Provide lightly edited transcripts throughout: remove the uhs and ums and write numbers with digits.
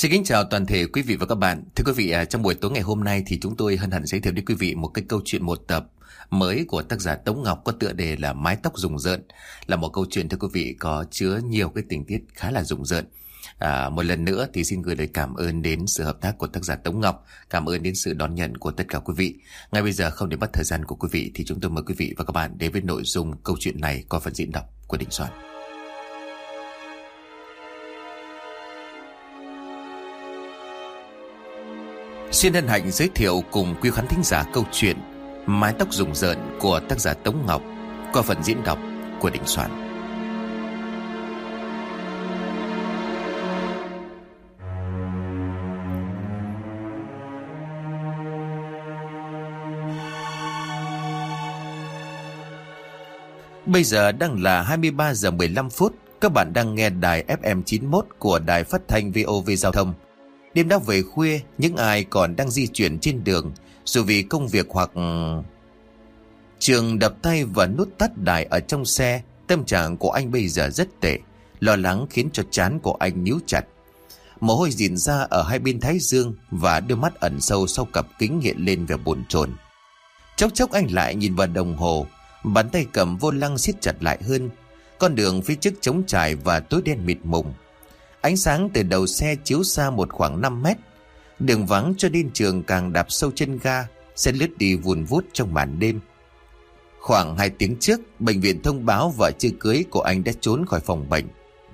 Xin kính chào toàn thể quý vị và các bạn. Thưa quý vị, trong buổi tối ngày hôm nay thì chúng tôi hân hạnh giới thiệu đến quý vị một cái câu chuyện một tập mới của tác giả Tống Ngọc có tựa đề là Mái tóc rùng rợn. Là một câu chuyện thưa quý vị có chứa nhiều cái tình tiết khá là rùng rợn. Một lần nữa thì xin gửi lời cảm ơn đến sự hợp tác của tác giả Tống Ngọc, cảm ơn đến sự đón nhận của tất cả quý vị. Ngay bây giờ không để mất thời gian của quý vị thì chúng tôi mời quý vị và các bạn đến với nội dung câu chuyện này qua phần diễn đọc của Đình Soạn. Xin hân hạnh giới thiệu cùng quý khán thính giả câu chuyện Mái tóc rùng rợn của tác giả Tống Ngọc qua phần diễn đọc của Đình Soạn. Bây giờ đang là 23 giờ 15 phút. Các bạn đang nghe đài FM 91 của đài phát thanh VOV Giao thông. Đêm đã về khuya, những ai còn đang di chuyển trên đường, dù vì công việc hoặc Trường đập tay và nút tắt đài ở trong xe. Tâm trạng của anh bây giờ rất tệ, lo lắng khiến cho trán của anh nhíu chặt. Mồ hôi rịn ra ở hai bên thái dương và đôi mắt ẩn sâu sau cặp kính hiện lên vẻ bồn chồn. Chốc chốc anh lại nhìn vào đồng hồ, bàn tay cầm vô lăng siết chặt lại hơn. Con đường phía trước trống trải và tối đen mịt mùng. Ánh sáng từ đầu xe chiếu xa một khoảng 5 mét. Đường vắng cho đến trường càng đạp sâu chân ga, xe lướt đi vùn vút trong màn đêm. Khoảng 2 tiếng trước, bệnh viện thông báo vợ chưa cưới của anh đã trốn khỏi phòng bệnh.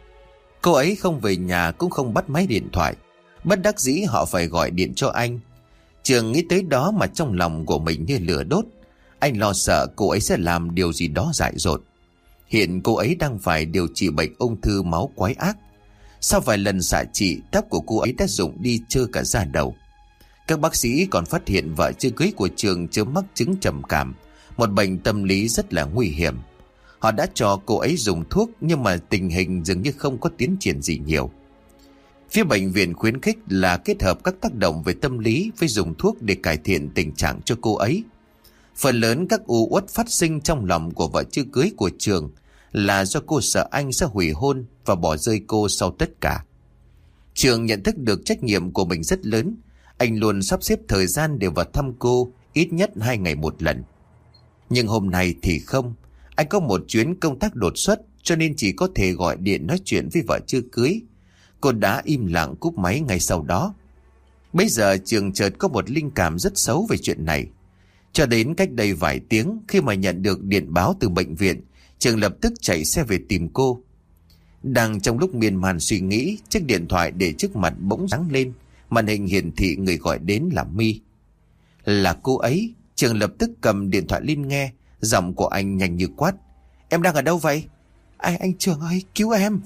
Cô ấy không về nhà cũng không bắt máy điện thoại. Bất đắc dĩ họ phải gọi điện cho anh. Trường nghĩ tới đó mà trong lòng của mình như lửa đốt. Anh lo sợ cô ấy sẽ làm điều gì đó dại dột. Hiện cô ấy đang phải điều trị bệnh ung thư máu quái ác. Sau vài lần xạ trị, tóc của cô ấy đã rụng đi trơ cả da đầu. Các bác sĩ còn phát hiện vợ chưa cưới của Trường chưa mắc chứng trầm cảm, một bệnh tâm lý rất là nguy hiểm. Họ đã cho cô ấy dùng thuốc nhưng mà tình hình dường như không có tiến triển gì nhiều. Phía bệnh viện khuyến khích là kết hợp các tác động về tâm lý với dùng thuốc để cải thiện tình trạng cho cô ấy. Phần lớn các u uất phát sinh trong lòng của vợ chưa cưới của Trường là do cô sợ anh sẽ hủy hôn và bỏ rơi cô sau tất cả. Trường nhận thức được trách nhiệm của mình rất lớn. Anh luôn sắp xếp thời gian để vào thăm cô ít nhất 2 ngày một lần. Nhưng hôm nay thì không. Anh có một chuyến công tác đột xuất cho nên chỉ có thể gọi điện nói chuyện với vợ chưa cưới. Cô đã im lặng cúp máy ngay sau đó. Bây giờ Trường chợt có một linh cảm rất xấu về chuyện này. Cho đến cách đây vài tiếng, khi mà nhận được điện báo từ bệnh viện, Trường lập tức chạy xe về tìm cô. Đang trong lúc miên man suy nghĩ, chiếc điện thoại để trước mặt bỗng sáng lên. Màn hình hiển thị người gọi đến là My. Là cô ấy. Trường lập tức cầm điện thoại lên nghe. Giọng của anh nhanh như quát: "Em đang ở đâu vậy?" Anh Trường ơi, cứu em."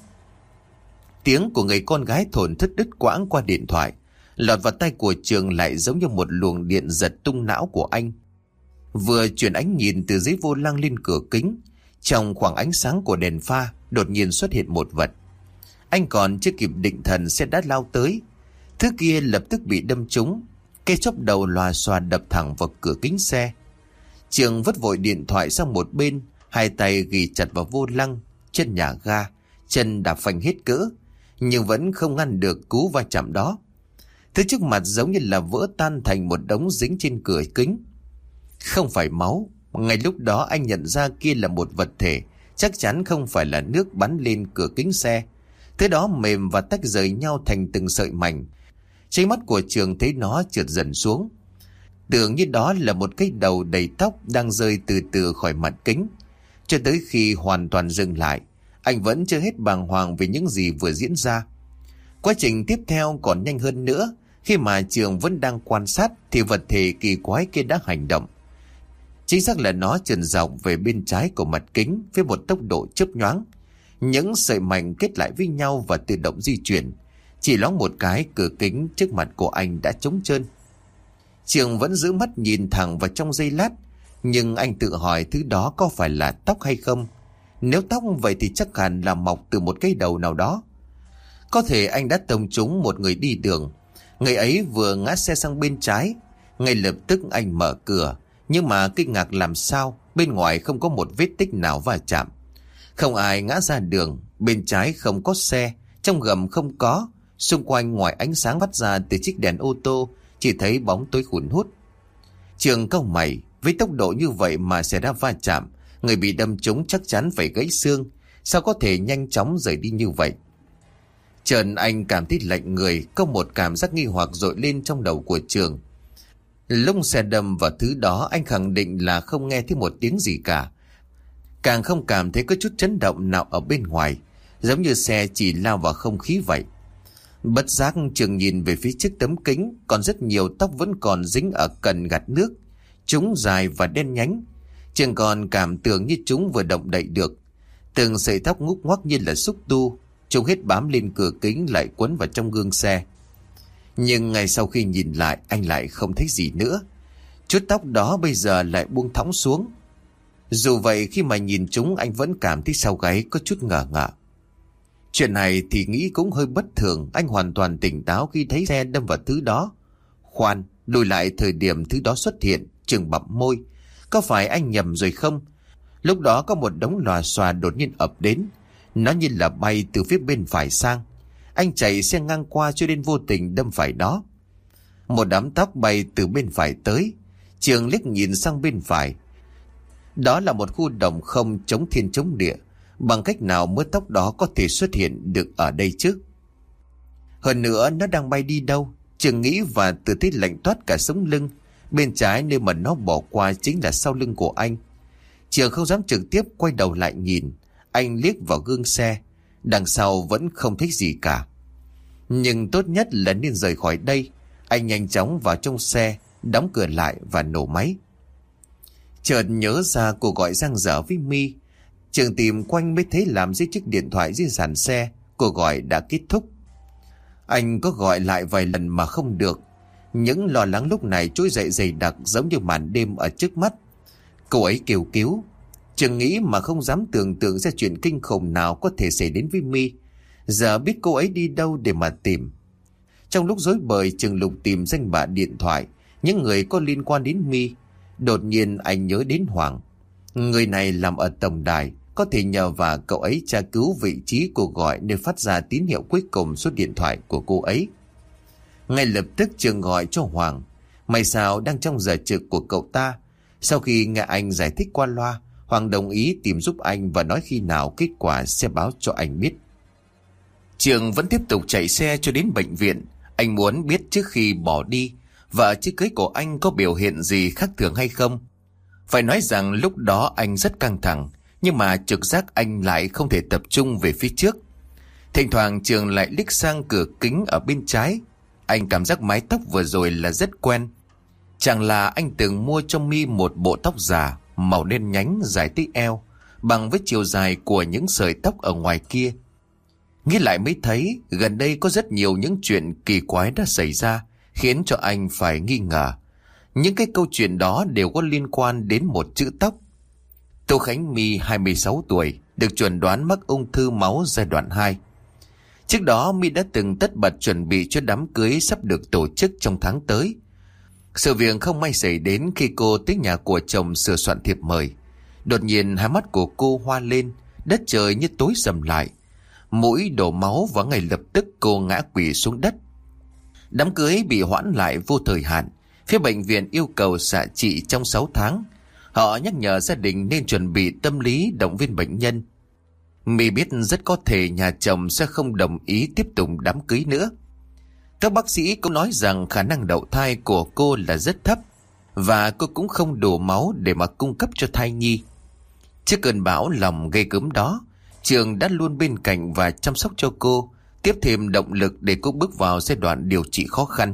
Tiếng của người con gái thổn thức đứt quãng qua điện thoại, lọt vào tai của Trường lại giống như một luồng điện giật tung não của anh. Vừa chuyển ánh nhìn từ dưới vô lăng lên cửa kính, trong khoảng ánh sáng của đèn pha đột nhiên xuất hiện một vật. Anh còn chưa kịp định thần xe đã lao tới. Thứ kia lập tức bị đâm trúng. Cây chóp đầu lòa xòa đập thẳng vào cửa kính xe. Trường vứt vội điện thoại sang một bên, hai tay ghi chặt vào vô lăng, chân nhả ga, chân đạp phanh hết cỡ, nhưng vẫn không ngăn được cú va chạm đó. Thứ trước mặt giống như là vỡ tan thành một đống dính trên cửa kính. Không phải máu. Ngay lúc đó anh nhận ra kia là một vật thể, chắc chắn không phải là nước bắn lên cửa kính xe. Thế đó mềm và tách rời nhau thành từng sợi mảnh. Trên mắt của Trường thấy nó trượt dần xuống. Tưởng như đó là một cái đầu đầy tóc đang rơi từ từ khỏi mặt kính. Cho tới khi hoàn toàn dừng lại, anh vẫn chưa hết bàng hoàng về những gì vừa diễn ra. Quá trình tiếp theo còn nhanh hơn nữa. Khi mà Trường vẫn đang quan sát thì vật thể kỳ quái kia đã hành động. Chính xác là nó trườn dọc về bên trái của mặt kính với một tốc độ chớp nhoáng. Những sợi mảnh kết lại với nhau và tự động di chuyển. Chỉ loáng một cái, cửa kính trước mặt của anh đã trống trơn. Trường vẫn giữ mắt nhìn thẳng vào trong giây lát, nhưng anh tự hỏi thứ đó có phải là tóc hay không. Nếu tóc vậy thì chắc hẳn là mọc từ một cái đầu nào đó. Có thể anh đã tông trúng một người đi đường. Người ấy vừa ngã xe sang bên trái. Ngay lập tức anh mở cửa, nhưng mà kinh ngạc làm sao bên ngoài không có một vết tích nào va chạm. Không ai ngã ra đường. Bên trái không có xe, trong gầm không có, Xung quanh ngoài ánh sáng phát ra từ chiếc đèn ô tô chỉ thấy bóng tối hùn hút. Trường cau mày, với tốc độ như vậy mà xảy ra va chạm, người bị đâm trúng chắc chắn phải gãy xương. Sao có thể nhanh chóng rời đi như vậy? Chợt anh cảm thấy lạnh người, có một cảm giác nghi hoặc dội lên trong đầu của Trường. Lúc xe đâm vào thứ đó, anh khẳng định là không nghe thấy một tiếng gì cả. Càng không cảm thấy có chút chấn động nào ở bên ngoài, giống như xe chỉ lao vào không khí vậy. Bất giác Trường nhìn về phía trước tấm kính, còn rất nhiều tóc vẫn còn dính ở cần gạt nước. Chúng dài và đen nhánh. Trường còn cảm tưởng như chúng vừa động đậy được. Từng sợi tóc ngúc ngoắc như là xúc tu, chúng hết bám lên cửa kính lại quấn vào trong gương xe. Nhưng ngay sau khi nhìn lại, anh lại không thấy gì nữa. Chút tóc đó bây giờ lại buông thõng xuống. Dù vậy khi mà nhìn chúng, anh vẫn cảm thấy sau gáy có chút ngờ ngợ. Chuyện này thì nghĩ cũng hơi bất thường. Anh hoàn toàn tỉnh táo khi thấy xe đâm vào thứ đó. Khoan, lùi lại thời điểm thứ đó xuất hiện. Trường bặm môi. Có phải anh nhầm rồi không? Lúc đó có một đống lòa xòa đột nhiên ập đến. Nó như là bay từ phía bên phải sang. Anh chạy xe ngang qua cho đến vô tình đâm phải đó. Một đám tóc bay từ bên phải tới. Trường liếc nhìn sang bên phải. Đó là một khu đồng không chống thiên chống địa. Bằng cách nào mớ tóc đó có thể xuất hiện được ở đây chứ? Hơn nữa nó đang bay đi đâu? Trường nghĩ và tự thấy lạnh toát cả sống lưng. Bên trái nơi mà nó bỏ qua chính là sau lưng của anh. Trường không dám trực tiếp quay đầu lại nhìn. Anh liếc vào gương xe. Đằng sau vẫn không thấy gì cả. Nhưng tốt nhất là nên rời khỏi đây. Anh nhanh chóng vào trong xe, đóng cửa lại và nổ máy. Chợt nhớ ra cuộc gọi dang dở với My. Trường tìm quanh mới thấy làm dưới chiếc điện thoại dưới sàn xe. Cuộc gọi đã kết thúc. Anh có gọi lại vài lần mà không được. Những lo lắng lúc này trỗi dậy dày đặc giống như màn đêm ở trước mắt. Cô ấy kêu cứu. Trường nghĩ mà không dám tưởng tượng ra chuyện kinh khủng nào có thể xảy đến với My. Giờ biết cô ấy đi đâu để mà tìm. Trong lúc rối bời, Trường lục tìm danh bạ điện thoại những người có liên quan đến My. Đột nhiên anh nhớ đến Hoàng. Người này làm ở tổng đài, có thể nhờ và cậu ấy tra cứu vị trí cuộc gọi nơi phát ra tín hiệu cuối cùng số điện thoại của cô ấy. Ngay lập tức Trường gọi cho Hoàng. May sao đang trong giờ trực của cậu ta. Sau khi nghe anh giải thích qua loa, Hoàng đồng ý tìm giúp anh và nói khi nào kết quả sẽ báo cho anh biết. Trường vẫn tiếp tục chạy xe cho đến bệnh viện. Anh muốn biết trước khi bỏ đi, vợ chiếc cưới của anh có biểu hiện gì khác thường hay không. Phải nói rằng lúc đó anh rất căng thẳng, nhưng mà trực giác anh lại không thể tập trung về phía trước. Thỉnh thoảng Trường lại liếc sang cửa kính ở bên trái. Anh cảm giác mái tóc vừa rồi là rất quen. Chẳng là anh từng mua cho My một bộ tóc giả màu đen nhánh dài tới eo, bằng với chiều dài của những sợi tóc ở ngoài kia. Nghĩ lại mới thấy gần đây có rất nhiều những chuyện kỳ quái đã xảy ra, khiến cho anh phải nghi ngờ. Những cái câu chuyện đó đều có liên quan đến một chữ tóc. Tô Khánh My 26 tuổi, được chẩn đoán mắc ung thư máu giai đoạn 2. Trước đó My đã từng tất bật chuẩn bị cho đám cưới sắp được tổ chức trong tháng tới. Sự việc không may xảy đến khi cô tới nhà của chồng sửa soạn thiệp mời. Đột nhiên hai mắt của cô hoa lên, đất trời như tối sầm lại. Mũi đổ máu và ngay lập tức cô ngã quỵ xuống đất. Đám cưới bị hoãn lại vô thời hạn. Phía bệnh viện yêu cầu xạ trị trong 6 tháng. Họ nhắc nhở gia đình nên chuẩn bị tâm lý động viên bệnh nhân. My biết rất có thể nhà chồng sẽ không đồng ý tiếp tục đám cưới nữa. Các bác sĩ cũng nói rằng khả năng đậu thai của cô là rất thấp và cô cũng không đủ máu để mà cung cấp cho thai nhi. Trước cơn bão lòng gây gớm đó, Trường đã luôn bên cạnh và chăm sóc cho cô, tiếp thêm động lực để cô bước vào giai đoạn điều trị khó khăn.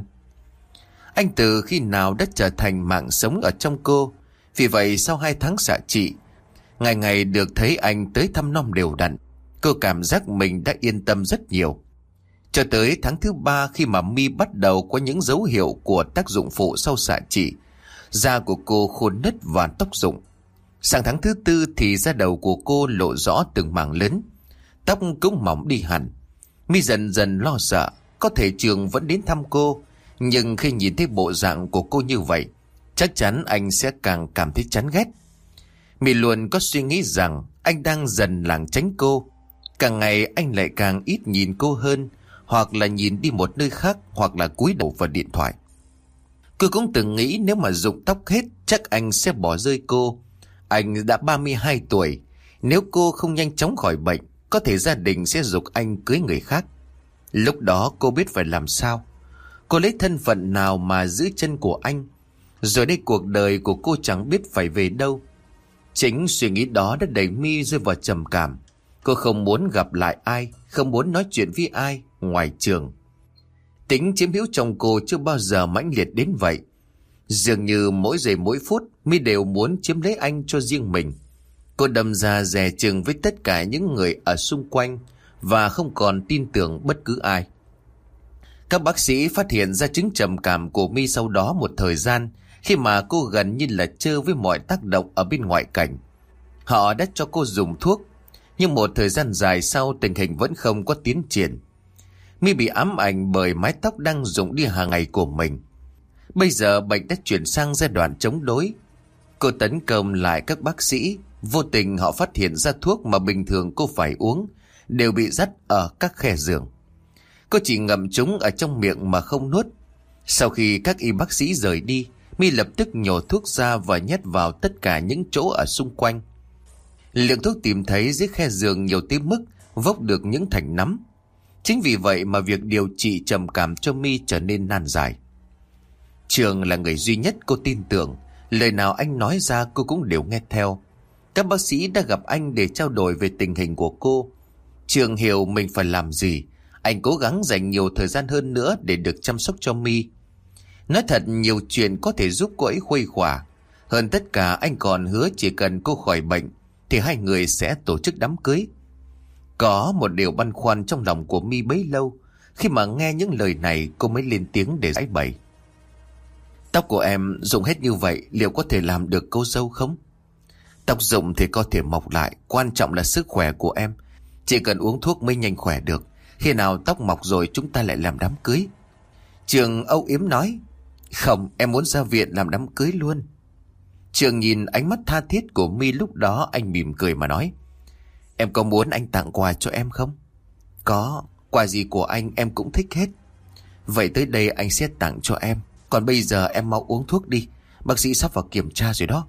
Anh từ khi nào đã trở thành mạng sống ở trong cô. Vì vậy sau 2 tháng xạ trị, ngày ngày được thấy anh tới thăm nom đều đặn, cô cảm giác mình đã yên tâm rất nhiều. Cho tới tháng thứ 3 khi mà My bắt đầu có những dấu hiệu của tác dụng phụ sau xạ trị, da của cô khô nứt và tóc rụng. Sang tháng thứ 4 thì da đầu của cô lộ rõ từng mảng lớn, tóc cũng mỏng đi hẳn. My dần dần lo sợ, có thể Trường vẫn đến thăm cô, nhưng khi nhìn thấy bộ dạng của cô như vậy, chắc chắn anh sẽ càng cảm thấy chán ghét. My luôn có suy nghĩ rằng anh đang dần lảng tránh cô. Càng ngày anh lại càng ít nhìn cô hơn, hoặc là nhìn đi một nơi khác, hoặc là cúi đầu vào điện thoại. Cô cũng từng nghĩ nếu mà rụng tóc hết chắc anh sẽ bỏ rơi cô. Anh đã 32 tuổi, nếu cô không nhanh chóng khỏi bệnh, có thể gia đình sẽ giục anh cưới người khác. Lúc đó cô biết phải làm sao. Cô lấy thân phận nào mà giữ chân của anh? Rồi đây cuộc đời của cô chẳng biết phải về đâu. Chính suy nghĩ đó đã đẩy My rơi vào trầm cảm. Cô không muốn gặp lại ai, không muốn nói chuyện với ai ngoài Trường. Tính chiếm hữu trong cô chưa bao giờ mãnh liệt đến vậy. Dường như mỗi giây mỗi phút My đều muốn chiếm lấy anh cho riêng mình. Cô đâm ra dè chừng với tất cả những người ở xung quanh và không còn tin tưởng bất cứ ai. Các bác sĩ phát hiện ra chứng trầm cảm của My sau đó một thời gian, khi mà cô gần như là trơ với mọi tác động ở bên ngoại cảnh. Họ đã cho cô dùng thuốc, nhưng một thời gian dài sau tình hình vẫn không có tiến triển. My bị ám ảnh bởi mái tóc đang rụng đi hàng ngày của mình. Bây giờ bệnh đã chuyển sang giai đoạn chống đối. Cô tấn công lại các bác sĩ. Vô tình họ phát hiện ra thuốc mà bình thường cô phải uống đều bị dắt ở các khe giường. Cô chỉ ngậm chúng ở trong miệng mà không nuốt. Sau khi các y bác sĩ rời đi, My lập tức nhổ thuốc ra và nhét vào tất cả những chỗ ở xung quanh. Lượng thuốc tìm thấy dưới khe giường nhiều tới mức vốc được những thành nắm. Chính vì vậy mà việc điều trị trầm cảm cho My trở nên nan giải. Trường là người duy nhất cô tin tưởng. Lời nào anh nói ra cô cũng đều nghe theo. Các bác sĩ đã gặp anh để trao đổi về tình hình của cô. Trường hiểu mình phải làm gì. Anh cố gắng dành nhiều thời gian hơn nữa để được chăm sóc cho My. Nói thật, nhiều chuyện có thể giúp cô ấy khuây khỏa. Hơn tất cả, anh còn hứa chỉ cần cô khỏi bệnh thì hai người sẽ tổ chức đám cưới. Có một điều băn khoăn trong lòng của My bấy lâu. Khi mà nghe những lời này, cô mới lên tiếng để giải bày. Tóc của em rụng hết như vậy, liệu có thể làm được cô dâu không? Tóc rụng thì có thể mọc lại, quan trọng là sức khỏe của em. Chỉ cần uống thuốc mới nhanh khỏe được. Khi nào tóc mọc rồi chúng ta lại làm đám cưới. Trường âu yếm nói. Không, em muốn ra viện làm đám cưới luôn. Trường nhìn ánh mắt tha thiết của My lúc đó, anh mỉm cười mà nói. Em có muốn anh tặng quà cho em không? Có, quà gì của anh em cũng thích hết. Vậy tới đây anh sẽ tặng cho em. Còn bây giờ em mau uống thuốc đi, bác sĩ sắp vào kiểm tra rồi đó.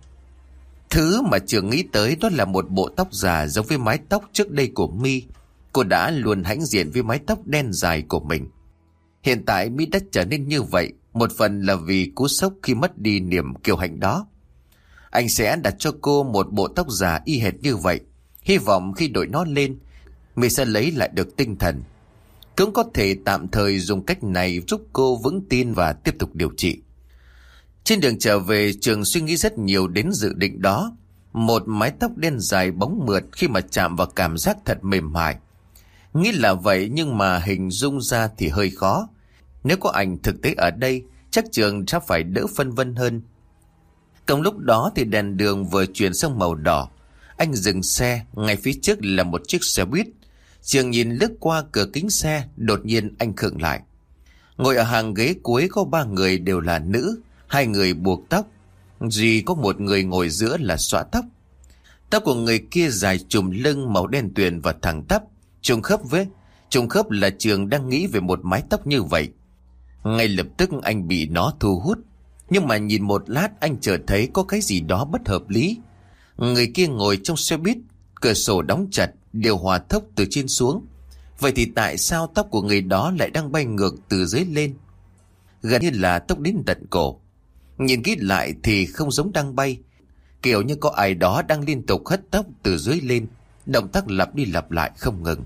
Thứ mà Trường nghĩ tới đó là một bộ tóc giả giống với mái tóc trước đây của My. Cô đã luôn hãnh diện với mái tóc đen dài của mình. Hiện tại My đã trở nên như vậy, một phần là vì cú sốc khi mất đi niềm kiêu hãnh đó. Anh sẽ đặt cho cô một bộ tóc giả y hệt như vậy. Hy vọng khi đội nó lên, My sẽ lấy lại được tinh thần. Cũng có thể tạm thời dùng cách này giúp cô vững tin và tiếp tục điều trị. Trên đường trở về, Trường suy nghĩ rất nhiều đến dự định đó. Một mái tóc đen dài bóng mượt khi mà chạm vào cảm giác thật mềm mại. Nghĩ là vậy nhưng mà hình dung ra thì hơi khó. Nếu có ảnh thực tế ở đây, chắc Trường sẽ phải đỡ phân vân hơn. Cùng lúc đó thì đèn đường vừa chuyển sang màu đỏ. Anh dừng xe, ngay phía trước là một chiếc xe buýt. Trường nhìn lướt qua cửa kính xe, đột nhiên anh khựng lại. Ngồi ở hàng ghế cuối có 3 người đều là nữ, 2 người buộc tóc. Duy có một người ngồi giữa là xõa tóc. Tóc của người kia dài trùm lưng màu đen tuyền và thẳng tắp, trùng khớp là Trường đang nghĩ về một mái tóc như vậy. Ngay lập tức anh bị nó thu hút. Nhưng mà nhìn một lát anh chợt thấy có cái gì đó bất hợp lý. Người kia ngồi trong xe buýt, cửa sổ đóng chặt, điều hòa thốc từ trên xuống. Vậy thì tại sao tóc của người đó lại đang bay ngược từ dưới lên? Gần như là tóc đến tận cổ. Nhìn kỹ lại thì không giống đang bay, kiểu như có ai đó đang liên tục hất tóc từ dưới lên, động tác lặp đi lặp lại không ngừng.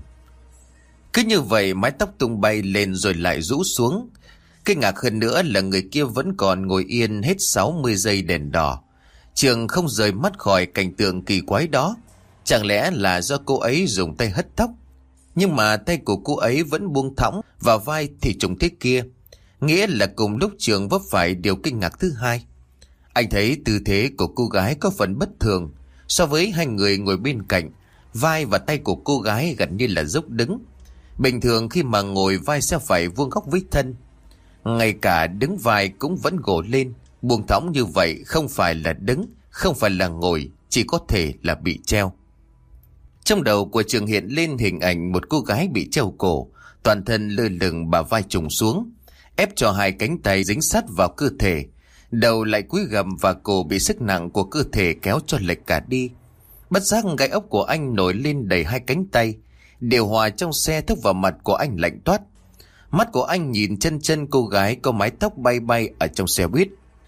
Cứ như vậy mái tóc tung bay lên rồi lại rũ xuống. Kinh ngạc hơn nữa là người kia vẫn còn ngồi yên hết 60 giây đèn đỏ. Trường không rời mắt khỏi cảnh tượng kỳ quái đó. Chẳng lẽ là do cô ấy dùng tay hất tóc? Nhưng mà tay của cô ấy vẫn buông thõng và vai thì trùng thế kia. Nghĩa là cùng lúc Trường vấp phải điều kinh ngạc thứ hai. Anh thấy tư thế của cô gái có phần bất thường. So với 2 người ngồi bên cạnh, vai và tay của cô gái gần như là dốc đứng. Bình thường khi mà ngồi vai sẽ phải vuông góc với thân. Ngay cả đứng vai cũng vẫn gổ lên. Buông thõng như vậy không phải là đứng, không phải là ngồi, chỉ có thể là bị treo. Trong đầu của Trường hiện lên hình ảnh một cô gái bị treo cổ, Toàn thân lơ lửng, bả vai trùng xuống, ép cho hai cánh tay dính sát vào cơ thể, đầu lại cúi gằm và cổ bị sức nặng của cơ thể kéo cho lệch cả đi. Bất giác gai ốc của anh nổi lên đầy hai cánh tay. Điều hòa trong xe thốc vào mặt của anh lạnh toát. Mắt của anh nhìn chân chân cô gái có mái tóc bay bay ở trong xe buýt.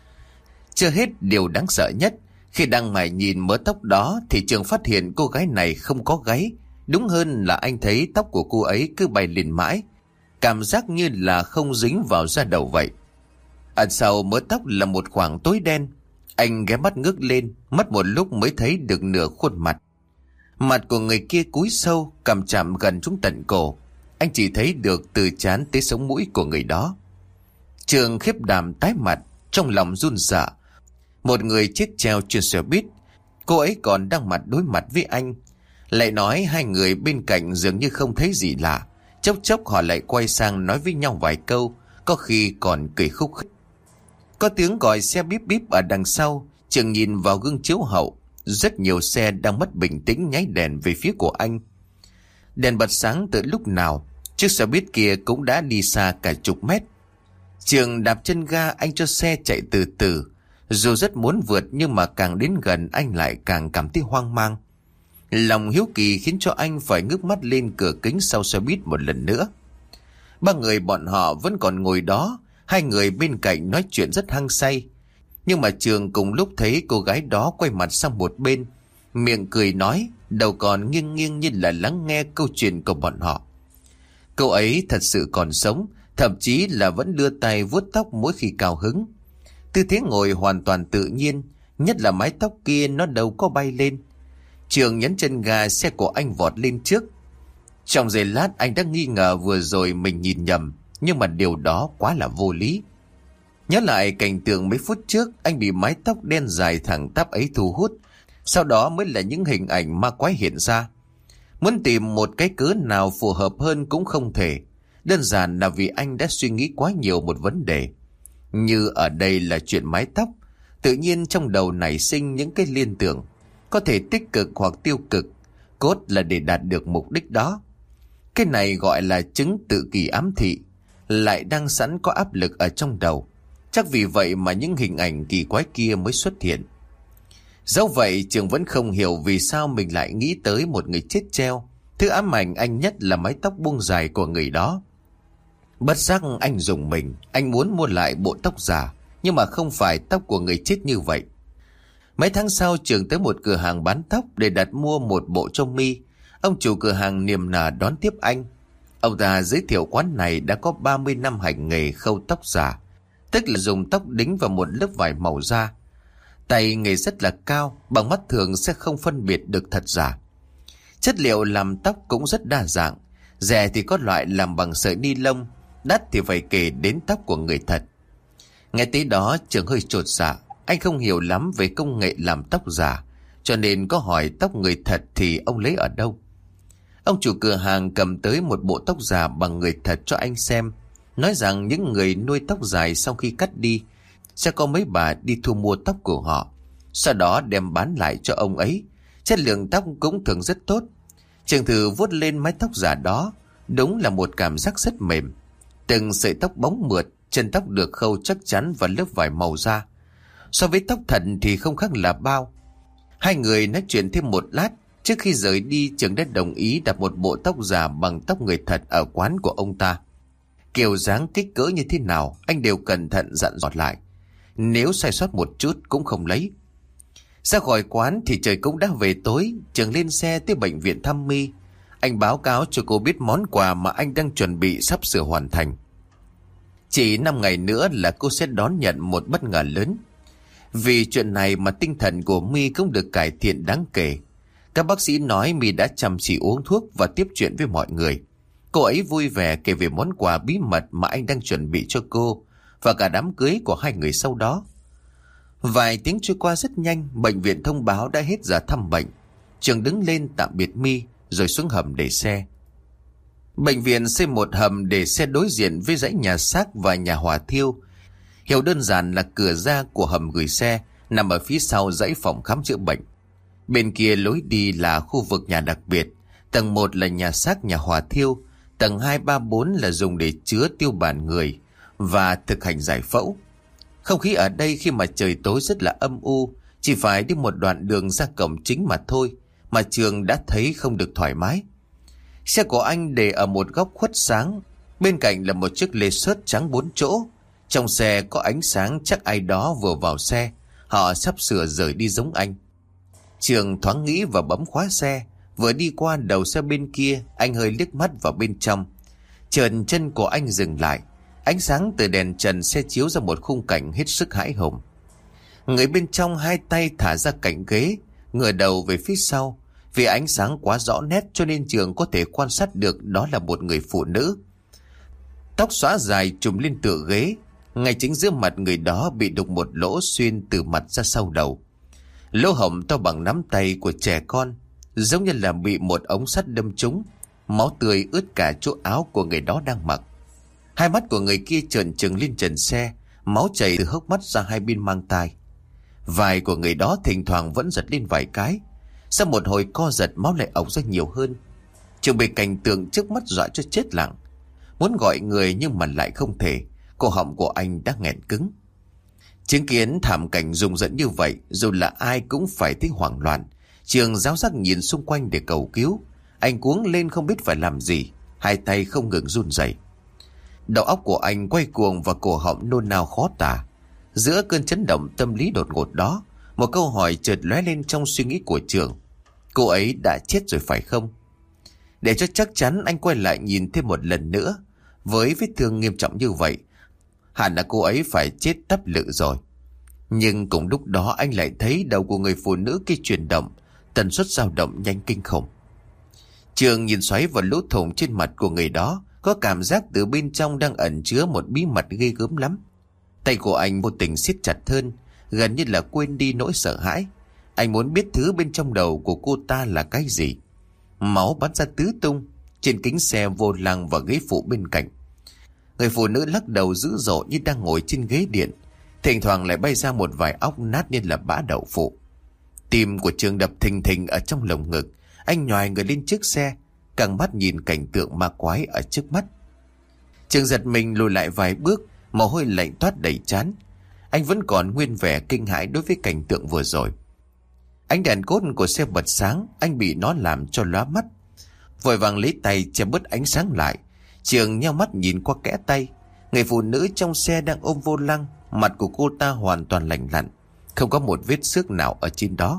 Chưa hết điều đáng sợ nhất, khi đang mải nhìn mớ tóc đó thì Trường phát hiện cô gái này không có gáy. Đúng hơn là anh thấy tóc của cô ấy cứ bay lên mãi, cảm giác như là không dính vào da đầu vậy. Ở sau mớ tóc là một khoảng tối đen. Anh ghé mắt ngước lên, mất một lúc mới thấy được nửa khuôn mặt. Mặt của người kia cúi sâu, cằm chạm gần trúng tận cổ. Anh chỉ thấy được từ trán tới sống mũi của người đó. Trường khiếp đảm tái mặt, trong lòng run sợ. Một người chết treo trên xe buýt, cô ấy còn đang mặt đối mặt với anh. Lại nói hai người bên cạnh dường như không thấy gì lạ. Chốc chốc họ lại quay sang nói với nhau vài câu, có khi còn cười khúc khích. Có tiếng gọi xe bíp bíp ở đằng sau. Trường nhìn vào gương chiếu hậu, rất nhiều xe đang mất bình tĩnh nháy đèn về phía của anh. Đèn bật sáng từ lúc nào, chiếc xe buýt kia cũng đã đi xa cả chục mét. Trường đạp chân ga, anh cho xe chạy từ từ. Dù rất muốn vượt nhưng mà càng đến gần anh lại càng cảm thấy hoang mang. Lòng hiếu kỳ khiến cho anh phải ngước mắt lên cửa kính sau xe buýt một lần nữa. Ba người bọn họ vẫn còn ngồi đó, hai người bên cạnh nói chuyện rất hăng say. Nhưng mà Trường cùng lúc thấy cô gái đó quay mặt sang một bên, miệng cười nói, đầu còn nghiêng nghiêng như là lắng nghe câu chuyện của bọn họ. Cô ấy thật sự còn sống, thậm chí là vẫn đưa tay vuốt tóc mỗi khi cao hứng. Tư thế ngồi hoàn toàn tự nhiên, nhất là mái tóc kia nó đâu có bay lên. Trường nhấn chân ga, xe của anh vọt lên trước. Trong giây lát anh đã nghi ngờ vừa rồi mình nhìn nhầm, nhưng mà điều đó quá là vô lý. Nhớ lại cảnh tượng mấy phút trước, anh bị mái tóc đen dài thẳng tắp ấy thu hút. Sau đó mới là những hình ảnh ma quái hiện ra. Muốn tìm một cái cớ nào phù hợp hơn cũng không thể. Đơn giản là vì anh đã suy nghĩ quá nhiều một vấn đề. Như ở đây là chuyện mái tóc, tự nhiên trong đầu nảy sinh những cái liên tưởng, có thể tích cực hoặc tiêu cực, cốt là để đạt được mục đích đó. Cái này gọi là chứng tự kỷ ám thị, lại đang sẵn có áp lực ở trong đầu. Chắc vì vậy mà những hình ảnh kỳ quái kia mới xuất hiện. Dẫu vậy, Trường vẫn không hiểu vì sao mình lại nghĩ tới một người chết treo. Thứ ám ảnh anh nhất là mái tóc buông dài của người đó. Bất giác anh rùng mình, anh muốn mua lại bộ tóc giả, nhưng mà không phải tóc của người chết như vậy. Mấy tháng sau, Trường tới một cửa hàng bán tóc để đặt mua một bộ cho mi. Ông chủ cửa hàng niềm nở đón tiếp anh. Ông ta giới thiệu quán này đã có 30 năm hành nghề khâu tóc giả, tức là dùng tóc đính vào một lớp vải màu da. Tay nghề rất là cao, bằng mắt thường sẽ không phân biệt được thật giả. Chất liệu làm tóc cũng rất đa dạng, rẻ thì có loại làm bằng sợi ni lông, đắt thì phải kể đến tóc của người thật. Nghe tới đó, Trường hơi chột dạ. Anh không hiểu lắm về công nghệ làm tóc giả, cho nên có hỏi tóc người thật thì ông lấy ở đâu. Ông chủ cửa hàng cầm tới một bộ tóc giả bằng người thật cho anh xem, nói rằng những người nuôi tóc dài sau khi cắt đi sẽ có mấy bà đi thu mua tóc của họ, sau đó đem bán lại cho ông ấy. Chất lượng tóc cũng thường rất tốt. Trường thử vuốt lên mái tóc giả đó, đúng là một cảm giác rất mềm. Từng sợi tóc bóng mượt, chân tóc được khâu chắc chắn và lớp vải màu da. So với tóc thật thì không khác là bao. Hai người nói chuyện thêm một lát. Trước khi rời đi, Trường đã đồng ý đặt một bộ tóc giả bằng tóc người thật ở quán của ông ta. Kiểu dáng kích cỡ như thế nào anh đều cẩn thận dặn dò lại. Nếu sai sót một chút cũng không lấy. Ra khỏi quán thì trời cũng đã về tối. Trường lên xe tới bệnh viện thăm mi. Anh báo cáo cho cô biết món quà mà anh đang chuẩn bị sắp sửa hoàn thành. Chỉ 5 ngày nữa là cô sẽ đón nhận một bất ngờ lớn. Vì chuyện này mà tinh thần của mi cũng được cải thiện đáng kể. Các bác sĩ nói mi đã chăm chỉ uống thuốc và tiếp chuyện với mọi người. Cô ấy vui vẻ kể về món quà bí mật mà anh đang chuẩn bị cho cô và cả đám cưới của hai người sau đó. Vài tiếng trôi qua rất nhanh, bệnh viện thông báo đã hết giờ thăm bệnh. Trường đứng lên tạm biệt mi rồi xuống hầm để xe. Bệnh viện xây một hầm để xe đối diện với dãy nhà xác và nhà hỏa thiêu. Hiểu đơn giản là cửa ra của hầm gửi xe nằm ở phía sau dãy phòng khám chữa bệnh. Bên kia lối đi là khu vực nhà đặc biệt. Tầng 1 là nhà xác nhà hỏa thiêu, Tầng 2, 3, 4 là dùng để chứa tiêu bản người và thực hành giải phẫu. Không khí ở đây khi mà trời tối rất là âm u, chỉ phải đi một đoạn đường ra cổng chính mà thôi, mà Trường đã thấy không được thoải mái. Xe của anh để ở một góc khuất sáng, bên cạnh là một chiếc Lexus trắng 4 chỗ. Trong xe có ánh sáng, chắc ai đó vừa vào xe, họ sắp sửa rời đi giống anh. Trường thoáng nghĩ và bấm khóa xe. Vừa đi qua đầu xe bên kia, anh hơi liếc mắt vào bên trong. Chợt chân của anh dừng lại. Ánh sáng từ đèn trần xe chiếu ra một khung cảnh hết sức hãi hùng. Người bên trong hai tay thả ra cạnh ghế, ngửa đầu về phía sau. Vì ánh sáng quá rõ nét cho nên Trường có thể quan sát được đó là một người phụ nữ. Tóc xõa dài trùm lên tựa ghế. Ngay chính giữa mặt người đó bị đục một lỗ xuyên từ mặt ra sau đầu. Lỗ hổng to bằng nắm tay của trẻ con, giống như là bị một ống sắt đâm trúng. Máu tươi ướt cả chỗ áo của người đó đang mặc. Hai mắt của người kia trợn trừng lên trần xe, máu chảy từ hốc mắt ra hai bên mang tai. Vai của người đó thỉnh thoảng vẫn giật lên vài cái. Sau một hồi co giật, máu lại ộc ra nhiều hơn. Trường bị cảnh tượng trước mắt dọa cho chết lặng. Muốn gọi người nhưng mà lại không thể. Cổ họng của anh đã nghẹn cứng. Chứng kiến thảm cảnh rùng rợn như vậy, dù là ai cũng phải thấy hoảng loạn. Trường ráo rắc nhìn xung quanh để cầu cứu. Anh cuống lên không biết phải làm gì, hai tay không ngừng run rẩy. Đầu óc của anh quay cuồng và cổ họng nôn nao khó tả. Giữa cơn chấn động tâm lý đột ngột đó, một câu hỏi chợt lóe lên trong suy nghĩ của Trường. Cô ấy đã chết rồi phải không? Để cho chắc chắn, anh quay lại nhìn thêm một lần nữa. Với vết thương nghiêm trọng như vậy, hẳn là cô ấy phải chết tấp lự rồi. Nhưng cùng lúc đó anh lại thấy đầu của người phụ nữ kia chuyển động, tần suất dao động nhanh kinh khủng. Trường nhìn xoáy vào lỗ thủng trên mặt của người đó, có cảm giác từ bên trong đang ẩn chứa một bí mật ghê gớm lắm. Tay của anh vô tình siết chặt hơn, gần như là quên đi nỗi sợ hãi. Anh muốn biết thứ bên trong đầu của cô ta là cái gì. Máu bắn ra tứ tung trên kính xe, vô lăng và ghế phụ bên cạnh. Người phụ nữ lắc đầu dữ dội như đang ngồi trên ghế điện, thỉnh thoảng lại bay ra một vài óc nát như là bã đậu phụ. Tim của Trường đập thình thình ở trong lồng ngực. Anh nhoài người lên chiếc xe, căng mắt nhìn cảnh tượng ma quái ở trước mắt. Trường giật mình lùi lại vài bước, mồ hôi lạnh toát đầy trán. Anh vẫn còn nguyên vẻ kinh hãi đối với cảnh tượng vừa rồi. Ánh đèn cốt của xe bật sáng, anh bị nó làm cho lóa mắt. Vội vàng lấy tay che bớt ánh sáng lại. Trường nheo mắt nhìn qua kẽ tay. Người phụ nữ trong xe đang ôm vô lăng. Mặt của cô ta hoàn toàn lành lặn, không có một vết xước nào ở trên đó.